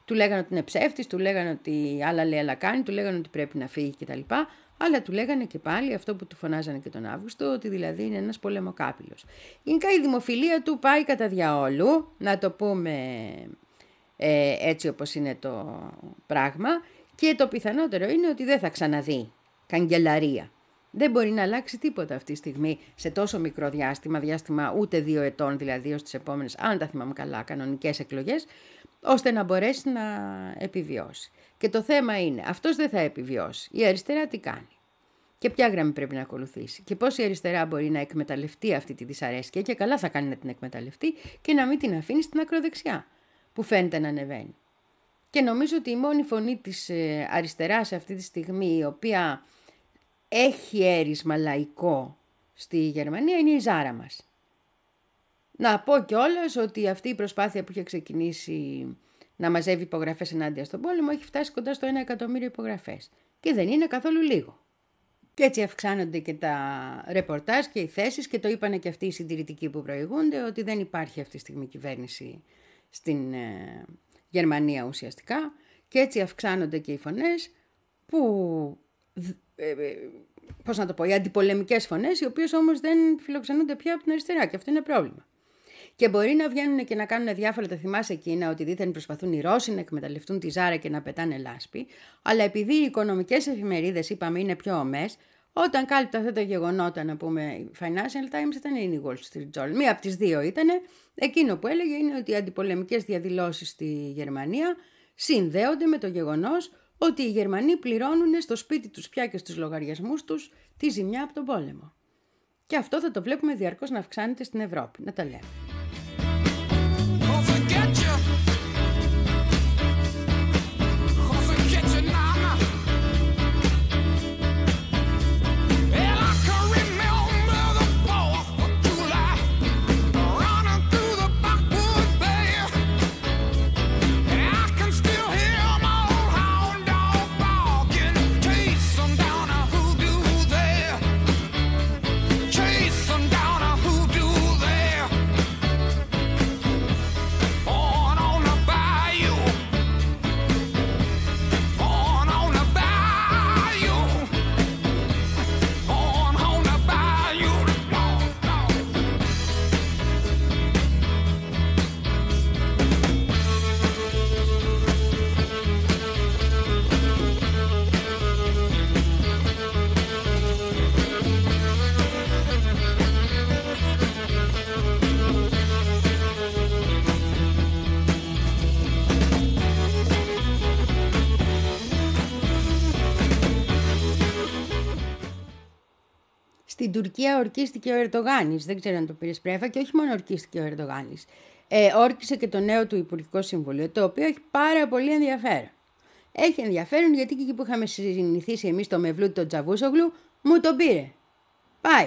Του λέγανε ότι είναι ψεύτης, του λέγανε ότι άλλα λέει άλλα κάνει, του λέγανε ότι πρέπει να φύγει κτλ. Αλλά του λέγανε και πάλι αυτό που του φωνάζανε και τον Αύγουστο, ότι δηλαδή είναι ένας πολεμοκάπηλος. Γενικά η δημοφιλία του πάει κατά διαόλου, να το πούμε ε, έτσι όπως είναι το πράγμα, και το πιθανότερο είναι ότι δεν θα ξαναδεί καγκελαρία. Δεν μπορεί να αλλάξει τίποτα αυτή τη στιγμή σε τόσο μικρό διάστημα, διάστημα ούτε δύο ετών δηλαδή ως τις επόμενες, αν τα θυμάμαι καλά, κανονικές εκλογές, ώστε να μπορέσει να επιβιώσει. Και το θέμα είναι, αυτός δεν θα επιβιώσει. Η αριστερά τι κάνει? Και ποια γραμμή πρέπει να ακολουθήσει? Και πώς η αριστερά μπορεί να εκμεταλλευτεί αυτή τη δυσαρέσκεια, και καλά θα κάνει να την εκμεταλλευτεί, και να μην την αφήνει στην ακροδεξιά, που φαίνεται να ανεβαίνει. Και νομίζω ότι η μόνη φωνή της αριστεράς αυτή τη στιγμή, η οποία έχει έρισμα λαϊκό στη Γερμανία, είναι η Ζάρα μας. Να πω κιόλας ότι αυτή η προσπάθεια που είχε ξεκινήσει να μαζεύει υπογραφές ενάντια στον πόλεμο έχει φτάσει κοντά στο ένα εκατομμύριο υπογραφές. Και δεν είναι καθόλου λίγο. Και έτσι αυξάνονται και τα ρεπορτάζ και οι θέσεις, και το είπανε και αυτοί οι συντηρητικοί που προηγούνται, ότι δεν υπάρχει αυτή τη στιγμή κυβέρνηση στην ε, Γερμανία ουσιαστικά, και έτσι αυξάνονται και οι φωνές που, ε, ε, πώς να το πω, οι αντιπολεμικές φωνές, οι οποίες όμως δεν φιλοξενούνται πια από την αριστερά, και αυτό είναι πρόβλημα. Και μπορεί να βγαίνουν και να κάνουν διάφορα, τα θυμάσαι εκείνα, ότι δίθεν προσπαθούν οι Ρώσοι να εκμεταλλευτούν τη Ζάρα και να πετάνε λάσπη, αλλά επειδή οι οικονομικές εφημερίδες, είπαμε, είναι πιο ομές, όταν κάλυπτα αυτά τα γεγονότα, να πούμε, η Financial Times ήταν ή η Wall Street Journal, μία από τις δύο ήταν, εκείνο που έλεγε είναι ότι οι αντιπολεμικές διαδηλώσεις στη Γερμανία συνδέονται με το γεγονός ότι οι Γερμανοί πληρώνουν στο σπίτι τους πια και στους λογαριασμούς τους τη ζημιά από τον πόλεμο. Και αυτό θα το βλέπουμε διαρκώς να αυξάνεται στην Ευρώπη, να τα λέμε. Στην Τουρκία ορκίστηκε ο Ερντογάνης, δεν ξέρω αν το πήρες πρέφα, και όχι μόνο ορκίστηκε ο Ερντογάνης. Ε, όρκισε και το νέο του Υπουργικό Συμβούλιο, το οποίο έχει πάρα πολύ ενδιαφέρον. Έχει ενδιαφέρον γιατί και εκεί που είχαμε συνηθίσει εμείς το Μευλούτη τον Τσαβούσογλου, μου τον πήρε. Πάει.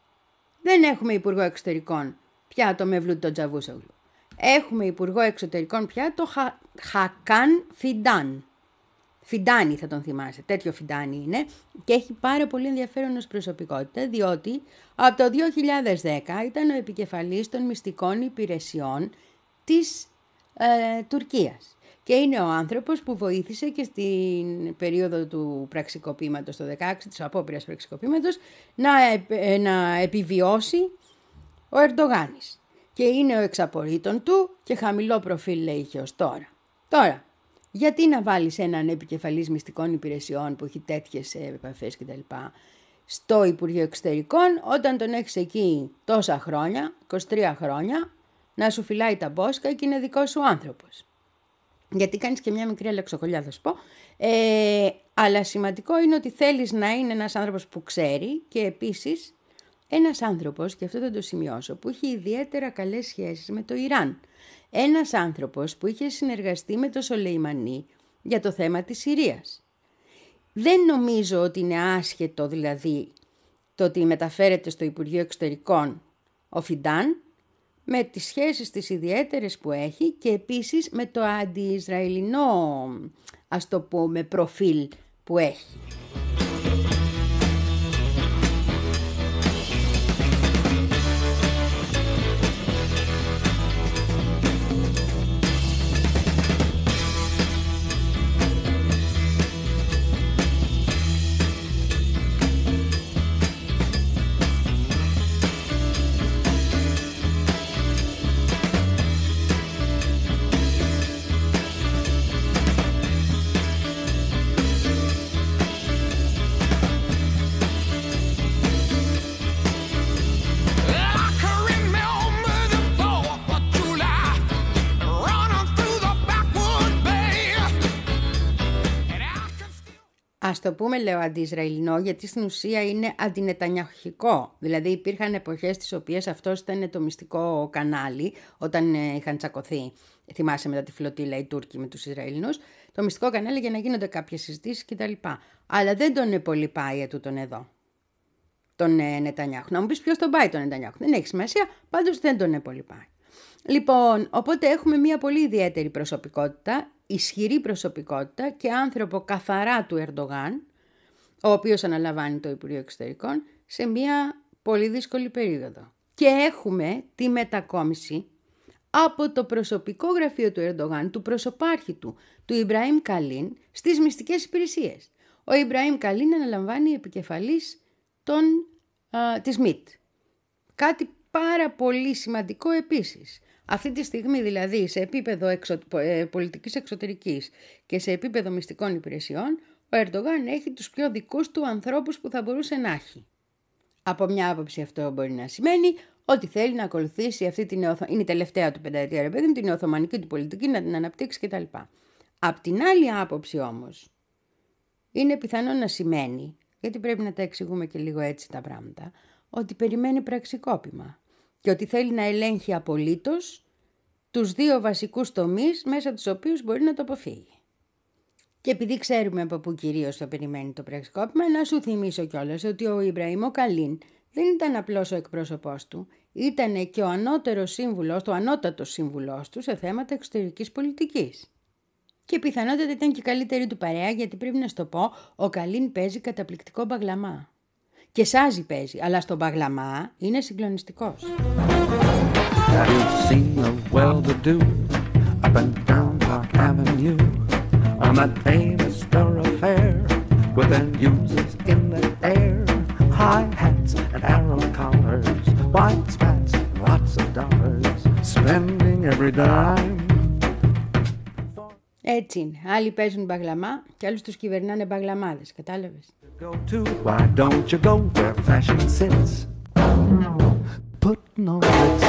Δεν έχουμε Υπουργό Εξωτερικών πια το Μευλούτη τον Τσαβούσογλου. Έχουμε Υπουργό Εξωτερικών πια το Χα... Χακάν Φιντάν. Φιντάνι θα τον θυμάσαι, τέτοιο Φιντάνι είναι, και έχει πάρα πολύ ενδιαφέρον ως προσωπικότητα, διότι από το δύο χιλιάδες δέκα ήταν ο επικεφαλής των μυστικών υπηρεσιών της ε, Τουρκίας. Και είναι ο άνθρωπος που βοήθησε και στην περίοδο του πραξικοπήματος, το δεκαέξι, της απόπειρας πραξικοπήματος, να, ε, να επιβιώσει ο Ερντογάνης. Και είναι ο εξαπορρίτων του και χαμηλό προφίλ λέει είχε ως τώρα. Τώρα, γιατί να βάλεις έναν επικεφαλής μυστικών υπηρεσιών που έχει τέτοιες επαφές κτλ. Στο Υπουργείο Εξωτερικών, όταν τον έχεις εκεί τόσα χρόνια, είκοσι τρία χρόνια, να σου φυλάει τα μπόσκα και είναι δικός σου άνθρωπος. Γιατί κάνεις και μια μικρή αλεξοκολλιά, θα σου πω. Ε, αλλά σημαντικό είναι ότι θέλεις να είναι ένας άνθρωπος που ξέρει, και επίσης ένας άνθρωπος, και αυτό θα το σημειώσω, που έχει ιδιαίτερα καλές σχέσεις με το Ιράν. Ένας άνθρωπος που είχε συνεργαστεί με το Σολεϊμανί για το θέμα της Συρίας. Δεν νομίζω ότι είναι άσχετο δηλαδή το ότι μεταφέρεται στο Υπουργείο Εξωτερικών ο Φιντάν, με τις σχέσεις τις ιδιαίτερες που έχει και επίσης με το αντι-Ισραηλινό, ας το πούμε, προφίλ που έχει. ας το πούμε, λέω αντι-Ισραηλινό, γιατί στην ουσία είναι αντινετανιαχικό. Δηλαδή υπήρχαν εποχές τις οποίες αυτός ήταν το μυστικό κανάλι, όταν ε, είχαν τσακωθεί, θυμάσαι μετά τη φλωτήλα οι Τούρκοι με τους Ισραηλινούς, το μυστικό κανάλι για να γίνονται κάποιες συζητήσεις κτλ. Αλλά δεν τον πολύ πάει ετούτον εδώ, τον ε, Νετανιάχου. Να μου πεις ποιος τον πάει τον Νετανιάχου, δεν έχει σημασία, πάντως δεν τον πολύ πάει. Λοιπόν, οπότε έχουμε μια πολύ ιδιαίτερη προσωπικότητα, ισχυρή προσωπικότητα και άνθρωπο καθαρά του Ερντογάν, ο οποίος αναλαμβάνει το Υπουργείο Εξωτερικών σε μια πολύ δύσκολη περίοδο. Και έχουμε τη μετακόμιση από το προσωπικό γραφείο του Ερντογάν, του προσωπάρχη του, του Ιμπραήμ Καλίν, στις μυστικές υπηρεσίες. Ο Ιμπραήμ Καλίν αναλαμβάνει επικεφαλής των, α, της ΜΙΤ. Κάτι πάρα πολύ σημαντικό επίσης. Αυτή τη στιγμή δηλαδή σε επίπεδο εξω... πολιτικής εξωτερικής και σε επίπεδο μυστικών υπηρεσιών, ο Ερντογάν έχει τους πιο δικούς του ανθρώπους που θα μπορούσε να έχει. Από μια άποψη αυτό μπορεί να σημαίνει ότι θέλει να ακολουθήσει αυτή την νεοθω... είναι η τελευταία του πενταετία, ρε παιδί μου, την νεοοθωμανική του πολιτική, να την αναπτύξει κτλ. Απ' την άλλη άποψη όμως, είναι πιθανό να σημαίνει, γιατί πρέπει να τα εξηγούμε και λίγο έτσι τα πράγματα, ότι περιμένει πραξικόπημα και ότι θέλει να ελέγχει απολύτως τους δύο βασικούς τομείς μέσα από τους οποίους μπορεί να το αποφύγει. Και επειδή ξέρουμε από πού κυρίως το περιμένει το πραξικόπημα, να σου θυμίσω κιόλας ότι ο Ιμπραήμ ο Καλίν δεν ήταν απλώς ο εκπρόσωπός του, ήταν και ο ανώτερος σύμβουλος, το ανώτατο σύμβουλός του σε θέματα εξωτερικής πολιτικής. Και πιθανότατα ήταν και η καλύτερη του παρέα, γιατί πρέπει να σου το πω, ο Καλίν παίζει καταπληκτικό μπαγλαμά. Και σάζι παίζει, αλλά στο μπαγλαμά είναι συγκλονιστικός. Have you seen a well-to-do up and down Park Avenue on that famous thoroughfare with end users in the air, high hats and arrow collars, white spats, lots of dollars, spending every dime. Έτσι είναι. Άλλοι παίζουν μπαγλαμά και άλλους τους κυβερνάνε μπαγλαμάδες. Κατάλαβες. Go to, why don't you go where fashion sits? Putting on Ritz.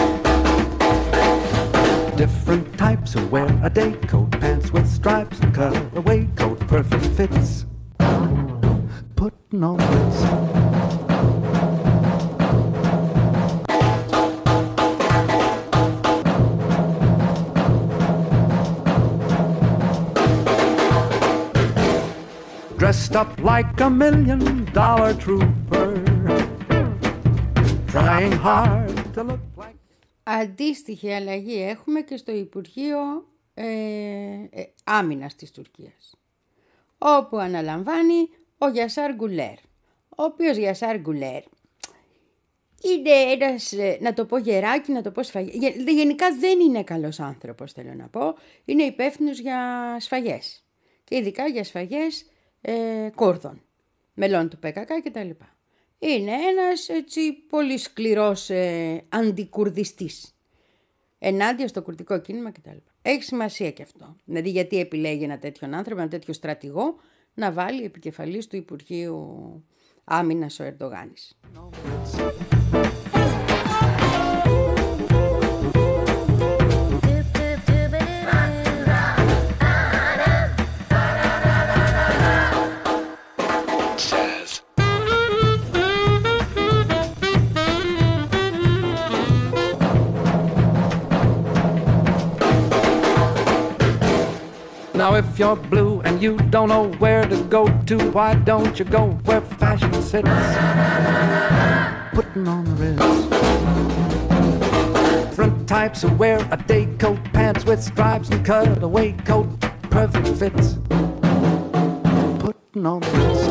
Different types who wear a day coat, pants with stripes and cutaway coat, perfect fits. Putting on Ritz. Dressed up like a million dollar trooper, trying hard to look like... Αντίστοιχη αλλαγή έχουμε και στο Υπουργείο ε, ε, Άμυνας της Τουρκίας, όπου αναλαμβάνει ο Γιασάρ Γκουλέρ, ο οποίος Γιασάρ Γκουλέρ είναι ένας, να το πω γεράκι, να το πω σφαγές. Γενικά δεν είναι καλός άνθρωπος, θέλω να πω. Είναι υπεύθυνος για σφαγές και ειδικά για σφαγές ε, Κούρδων, μελών του πι κέι κέι κτλ. Είναι ένας έτσι πολύ σκληρός ε, αντικουρδιστής ενάντια στο κουρδικό κίνημα κτλ. Έχει σημασία και αυτό. Δηλαδή γιατί επιλέγει ένα τέτοιον άνθρωπο, ένα τέτοιο στρατηγό να βάλει επικεφαλής του Υπουργείου Άμυνας ο Ερντογάνης. Now if you're blue and you don't know where to go to, why don't you go where fashion sits? Putting on the Ritz. Different types who wear a day coat, pants with stripes and cutaway coat, perfect fits. Putting on the Ritz.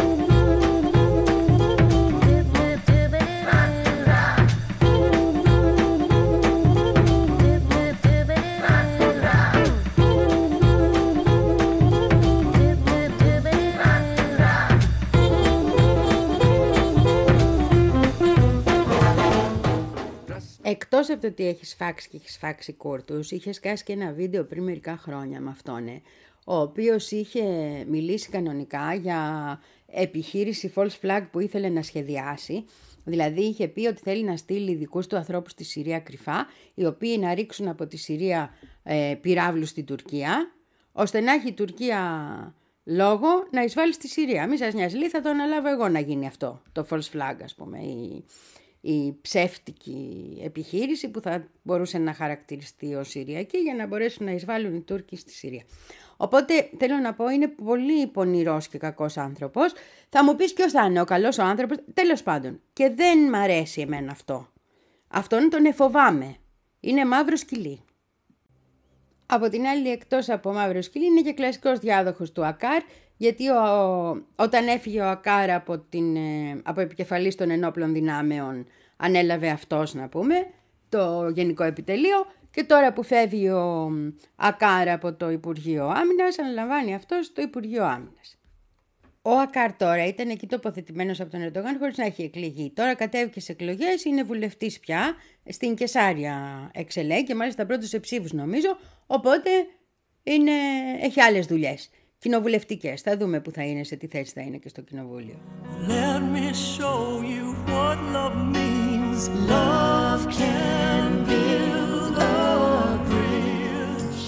Εκτός από το ότι έχεις φάξει και έχεις φάξει Κούρδους, είχες κάνει και ένα βίντεο πριν μερικά χρόνια με αυτόν, ε, ο οποίος είχε μιλήσει κανονικά για επιχείρηση false flag που ήθελε να σχεδιάσει. Δηλαδή είχε πει ότι θέλει να στείλει δικούς του ανθρώπους στη Συρία κρυφά, οι οποίοι να ρίξουν από τη Συρία ε, πυράβλους στην Τουρκία, ώστε να έχει η Τουρκία λόγο να εισβάλλει στη Συρία. Μη σας νοιάζει, λέει, θα το αναλάβω εγώ να γίνει αυτό, το false flag, ας πούμε, η, η ψεύτικη επιχείρηση που θα μπορούσε να χαρακτηριστεί ως Συριακή για να μπορέσουν να εισβάλλουν οι Τούρκοι στη Συρία. Οπότε θέλω να πω, είναι πολύ πονηρός και κακός άνθρωπος. Θα μου πεις ποιος θα είναι ο καλός ο άνθρωπος, τέλος πάντων. Και δεν μ' αρέσει εμένα αυτό. Αυτόν τον εφοβάμαι. Είναι μαύρο σκυλί. Από την άλλη, εκτός από μαύρο σκυλί, είναι και κλασικός διάδοχος του Ακάρ, γιατί ο, όταν έφυγε ο Ακάρ από, την, από επικεφαλής των ενόπλων δυνάμεων, ανέλαβε αυτός, να πούμε, το Γενικό Επιτελείο, και τώρα που φεύγει ο Ακάρ από το Υπουργείο Άμυνας, αναλαμβάνει αυτός το Υπουργείο Άμυνας. Ο Ακάρ τώρα ήταν εκεί τοποθετημένος από τον Ερντογάν χωρίς να έχει εκλεγεί. Τώρα κατέβηκε σε εκλογές, είναι βουλευτής πια, στην Κεσάρια εξελέγει και μάλιστα πρώτος σε ψήφους νομίζω, οπότε είναι, έχει άλλες δουλειές, κοινοβουλευτικές. Θα δούμε που θα είναι, σε τι θέση θα είναι και στο κοινοβούλιο. Let me show you what love means. Love can build a bridge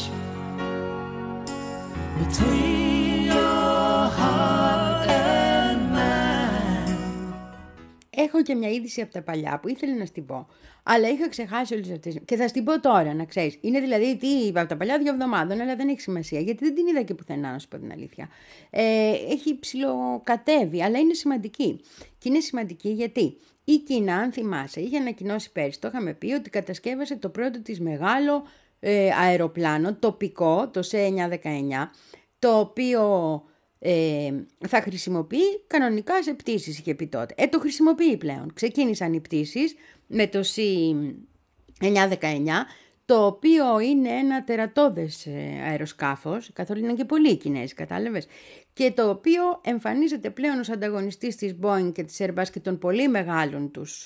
between your heart and mine. Έχω και μια είδηση από τα παλιά που ήθελα να στην πω, αλλά είχα ξεχάσει όλες αυτές και θα στην πω τώρα, να ξέρεις. Είναι δηλαδή τι είπα από τα παλιά δύο εβδομάδων, αλλά δεν έχει σημασία γιατί δεν την είδα και πουθενά, να σου πω την αλήθεια. Ε, έχει ψιλοκατέβει, αλλά είναι σημαντική. Και είναι σημαντική γιατί η Κίνα, αν θυμάσαι, είχε ανακοινώσει πέρσι, το είχαμε πει, ότι κατασκεύασε το πρώτο της μεγάλο ε, αεροπλάνο τοπικό, το Σε εννιακόσια δεκαεννιά, το οποίο ε, θα χρησιμοποιεί κανονικά σε πτήσεις, είχε πει τότε. Ε, το χρησιμοποιεί πλέον. Ξεκίνησαν οι πτήσεις με το Σε εννιακόσια δεκαεννιά, το οποίο είναι ένα τερατώδες αεροσκάφος, καθόλου είναι και πολλοί οι Κινέζοι, κατάλαβες, και το οποίο εμφανίζεται πλέον ως ανταγωνιστής της Boeing και της Airbus και των πολύ μεγάλων τους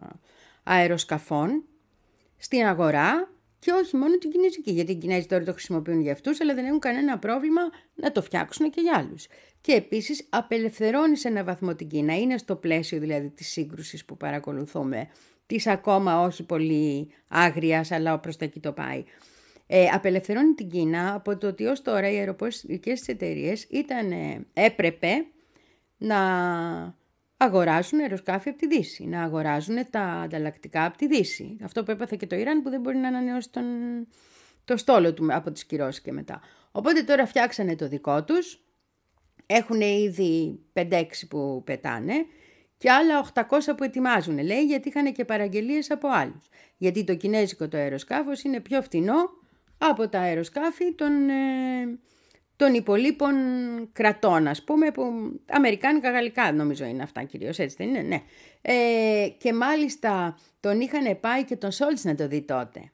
αεροσκαφών στην αγορά, και όχι μόνο την κινέζικη, γιατί οι Κινέζοι τώρα το χρησιμοποιούν για αυτούς, αλλά δεν έχουν κανένα πρόβλημα να το φτιάξουν και για άλλους. Και επίσης απελευθερώνει σε έναν βαθμό την Κίνα, είναι στο πλαίσιο δηλαδή της σύγκρουσης που παρακολουθούμε, της ακόμα όχι πολύ άγριας, αλλά προς τα εκεί το πάει. Ε, απελευθερώνει την Κίνα από το ότι ως τώρα οι αεροπορικές εταιρείες ήταν, ε, έπρεπε να αγοράζουν αεροσκάφη από τη Δύση, να αγοράζουν τα ανταλλακτικά από τη Δύση. Αυτό που έπαθε και το Ιράν, που δεν μπορεί να ανανεώσει τον, το στόλο του από τις κυρώσεις και μετά. Οπότε τώρα φτιάξανε το δικό τους, έχουν ήδη πέντε έξι που πετάνε και άλλα οκτακόσια που ετοιμάζουν, λέει, γιατί είχαν και παραγγελίες από άλλους. Γιατί το κινέζικο το αεροσκάφος είναι πιο φθηνό από τα αεροσκάφη των, ε, των υπολείπων κρατών, ας πούμε, που αμερικάνικα, γαλλικά νομίζω είναι αυτά κυρίως, έτσι δεν είναι, ναι. Ε, και μάλιστα τον είχαν πάει και τον Σόλτς να το δει τότε.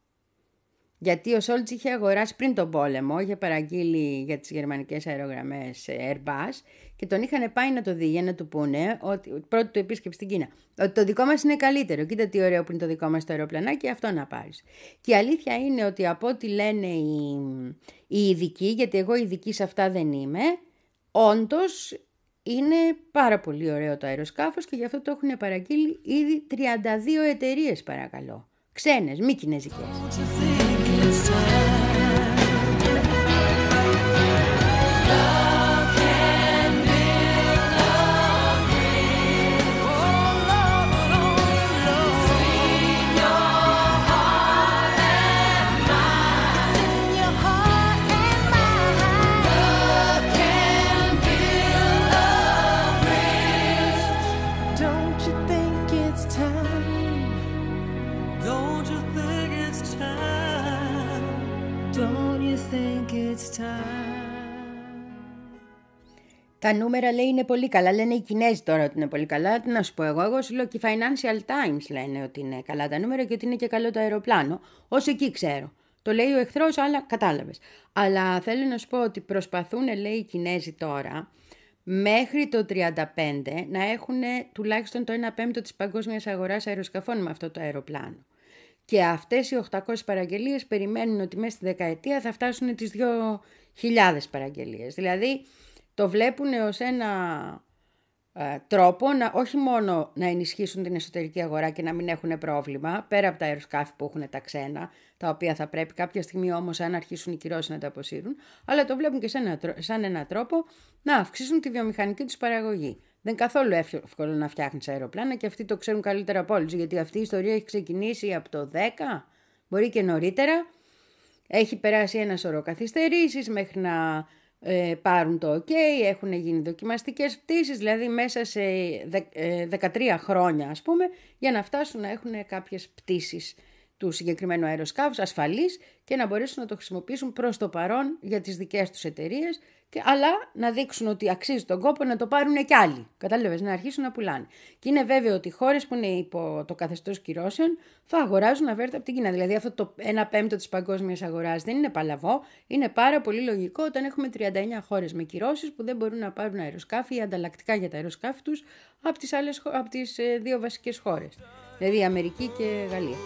Γιατί ο Σόλτς είχε αγοράσει πριν τον πόλεμο, είχε παραγγείλει για τις γερμανικές αερογραμμές Airbus και τον είχαν πάει να το δει για να του πούνε, ότι, πρώτη του επίσκεψη στην Κίνα, ότι το δικό μας είναι καλύτερο. Κοίτα τι ωραίο που είναι το δικό μας το αεροπλανάκι, αυτό να πάρεις. Και η αλήθεια είναι ότι από ό,τι λένε οι, οι ειδικοί, γιατί εγώ ειδική σε αυτά δεν είμαι, όντως είναι πάρα πολύ ωραίο το αεροσκάφος και γι' αυτό το έχουν παραγγείλει ήδη τριάντα δύο εταιρείες, παρακαλώ. Ξένες, μη κινέζικες. Τα νούμερα, λέει, είναι πολύ καλά. Λένε οι Κινέζοι τώρα ότι είναι πολύ καλά. Τι να σου πω εγώ, εγώ σου λέω και οι Financial Times λένε ότι είναι καλά τα νούμερα και ότι είναι και καλό το αεροπλάνο. Όσο εκεί ξέρω. Το λέει ο εχθρός, αλλά κατάλαβες. Αλλά θέλω να σου πω ότι προσπαθούν, λέει, οι Κινέζοι τώρα μέχρι το τριάντα πέντε να έχουν τουλάχιστον το ένα πέμπτο της παγκόσμιας αγοράς αεροσκαφών με αυτό το αεροπλάνο. Και αυτές οι οκτακόσιες παραγγελίες περιμένουν ότι μέσα στη δεκαετία θα φτάσουν τις δύο χιλιάδες παραγγελίες. Δηλαδή το βλέπουν ως ένα ε, τρόπο να, όχι μόνο να ενισχύσουν την εσωτερική αγορά και να μην έχουν πρόβλημα, πέρα από τα αεροσκάφη που έχουν τα ξένα, τα οποία θα πρέπει κάποια στιγμή όμως αν αρχίσουν οι κυρώσεις να τα αποσύρουν, αλλά το βλέπουν και σαν ένα, σαν ένα τρόπο να αυξήσουν τη βιομηχανική τους παραγωγή. Δεν είναι καθόλου εύκολο να φτιάχνεις αεροπλάνα και αυτοί το ξέρουν καλύτερα από όλους, γιατί αυτή η ιστορία έχει ξεκινήσει από το δέκα, μπορεί και νωρίτερα. Έχει περάσει ένα σωρό καθυστερήσεις μέχρι να ε, πάρουν το ok, έχουν γίνει δοκιμαστικές πτήσεις, δηλαδή μέσα σε δεκατρία χρόνια ας πούμε, για να φτάσουν να έχουν κάποιες πτήσεις του συγκεκριμένου αεροσκάφους ασφαλείς και να μπορέσουν να το χρησιμοποιήσουν προς το παρόν για τις δικές τους εταιρείες, και, αλλά να δείξουν ότι αξίζει τον κόπο να το πάρουν κι άλλοι. Κατάλαβες, να αρχίσουν να πουλάνε. Και είναι βέβαιο ότι οι χώρες που είναι υπό το καθεστώς κυρώσεων θα αγοράζουν αβέρτα από την Κίνα. Δηλαδή αυτό το ένα πέμπτο της παγκόσμιας αγοράς δεν είναι παλαβό. Είναι πάρα πολύ λογικό όταν έχουμε τριάντα εννέα χώρες με κυρώσεις που δεν μπορούν να πάρουν αεροσκάφη ή ανταλλακτικά για τα αεροσκάφη τους από τις, άλλες, από τις δύο βασικές χώρες. Δηλαδή Αμερική και Γαλλία.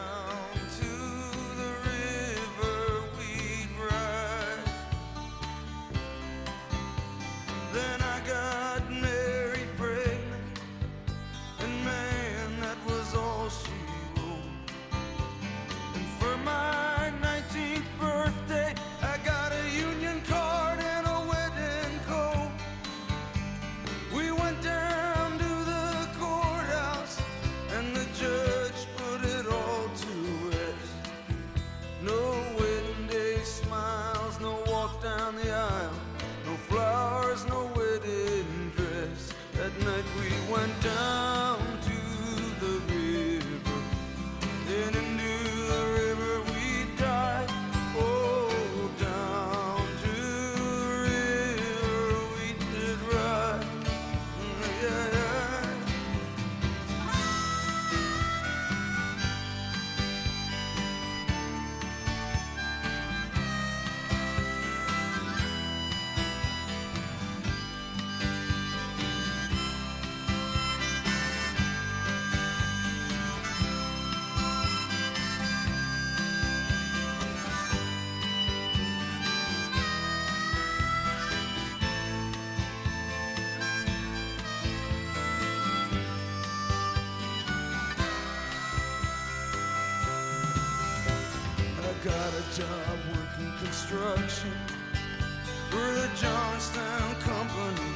Got a job working construction for the Johnstown Company,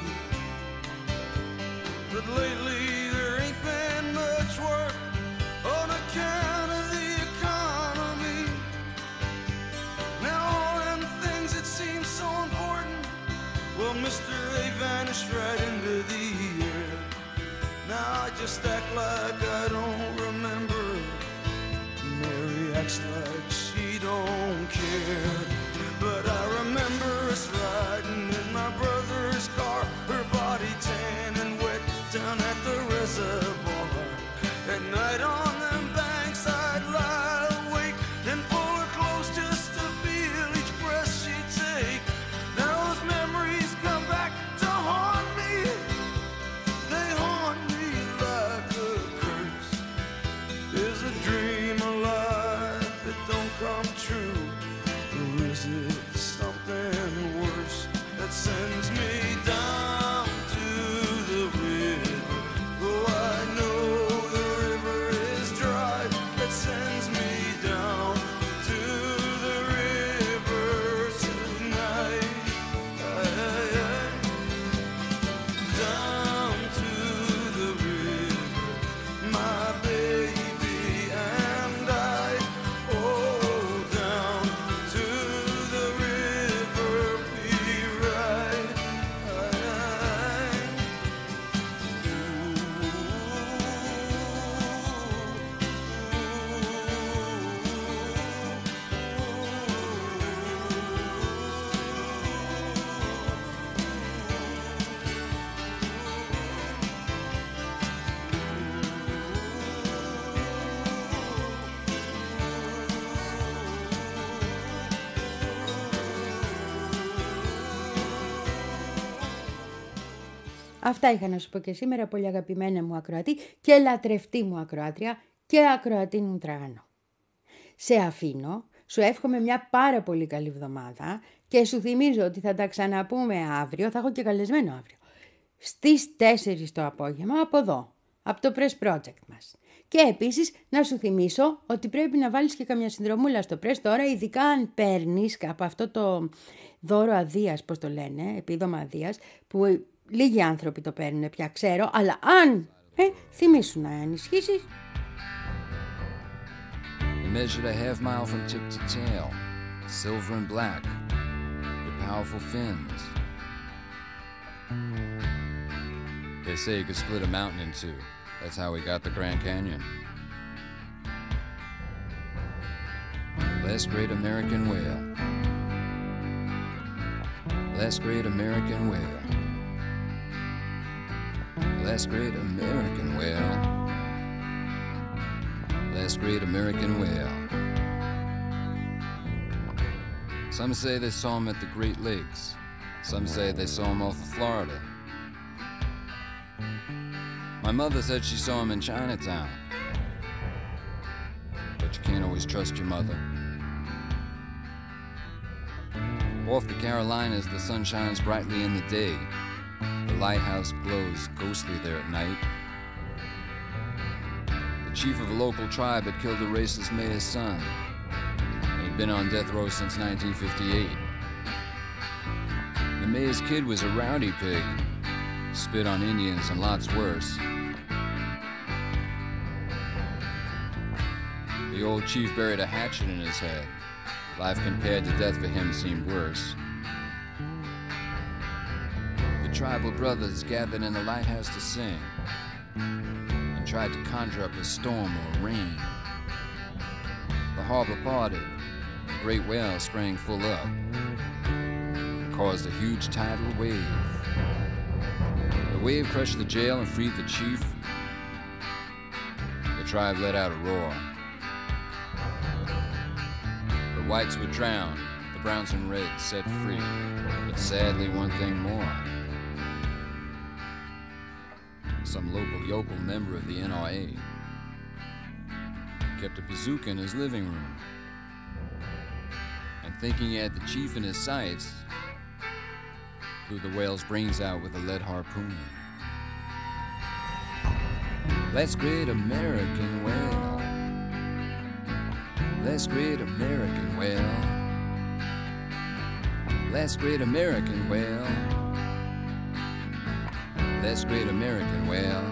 but lately there ain't been much work on account of the economy. Now all them things that seem so important, well, mister, they vanished right into the air. Now I just act like I don't remember. Mary acts like she don't care, but I remember us riding in my brother's car, her body tan and wet down at the reservoir. At night on them banks I'd lie awake and pull her close just to feel each breath she'd take. Now those memories come back to haunt me, they haunt me like a curse. Is a dream alive that don't come true, or is it something worse that sends me down to the river? Oh, I know the river is dry, that sends me down to the river tonight. Aye, aye, aye. Down to the river, my baby and I. Oh, down to the river we ride. Aye, Αυτά είχα να σου πω και σήμερα, πολύ αγαπημένα μου ακροατή και λατρευτή μου ακροάτρια και ακροατή μου Τραγανό. Σε αφήνω, σου εύχομαι μια πάρα πολύ καλή εβδομάδα και σου θυμίζω ότι θα τα ξαναπούμε αύριο, θα έχω και καλεσμένο αύριο, στις τέσσερις το απόγευμα από εδώ, από το Press Project μας. Και επίσης να σου θυμίσω ότι πρέπει να βάλεις και καμιά συνδρομούλα στο Press τώρα, ειδικά αν παίρνεις από αυτό το δώρο αδείας, πώς το λένε, επίδομα αδείας, που λίγοι άνθρωποι το παίρνουν πια, ξέρω, αλλά αν ε, θυμίσου να ενισχύσεις. You measured a half mile from tip to tail, silver and black, with powerful fins. They say you could split a mountain in two. That's how we got the Grand Canyon. Last great American whale. Last great American whale. Last great American whale. Last great American whale. Some say they saw him at the Great Lakes. Some say they saw him off of Florida. My mother said she saw him in Chinatown. But you can't always trust your mother. Off the Carolinas, the sun shines brightly in the day. The lighthouse glows ghostly there at night. The chief of a local tribe had killed a racist mayor's son. He'd been on death row since nineteen fifty-eight. The mayor's kid was a rowdy pig. Spit on Indians and lots worse. The old chief buried a hatchet in his head. Life compared to death for him seemed worse. The tribal brothers gathered in the lighthouse to sing and tried to conjure up a storm or rain. The harbor parted, a great whale sprang full up and caused a huge tidal wave. The wave crushed the jail and freed the chief. The tribe let out a roar. The whites were drowned, the browns and reds set free, but sadly one thing more. Some local yokel member of the N R A kept a bazooka in his living room, and thinking he had the chief in his sights, blew the whale's brains out with a lead harpoon. Let's great American whale. Let's great American whale. Let's great American whale. Let's great American whale.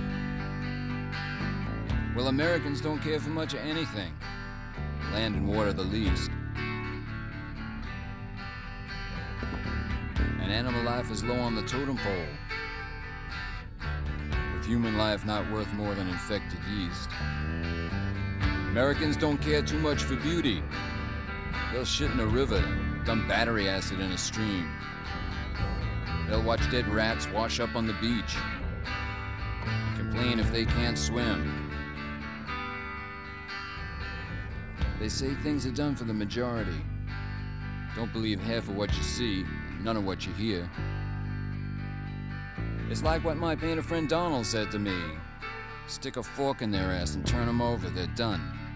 Well, Americans don't care for much of anything. Land and water the least. And animal life is low on the totem pole, with human life not worth more than infected yeast. Americans don't care too much for beauty. They'll shit in a river, dump battery acid in a stream. They'll watch dead rats wash up on the beach and complain if they can't swim. They say things are done for the majority. Don't believe half of what you see, none of what you hear. It's like what my painter friend Donald said to me. Stick a fork in their ass and turn them over, they're done.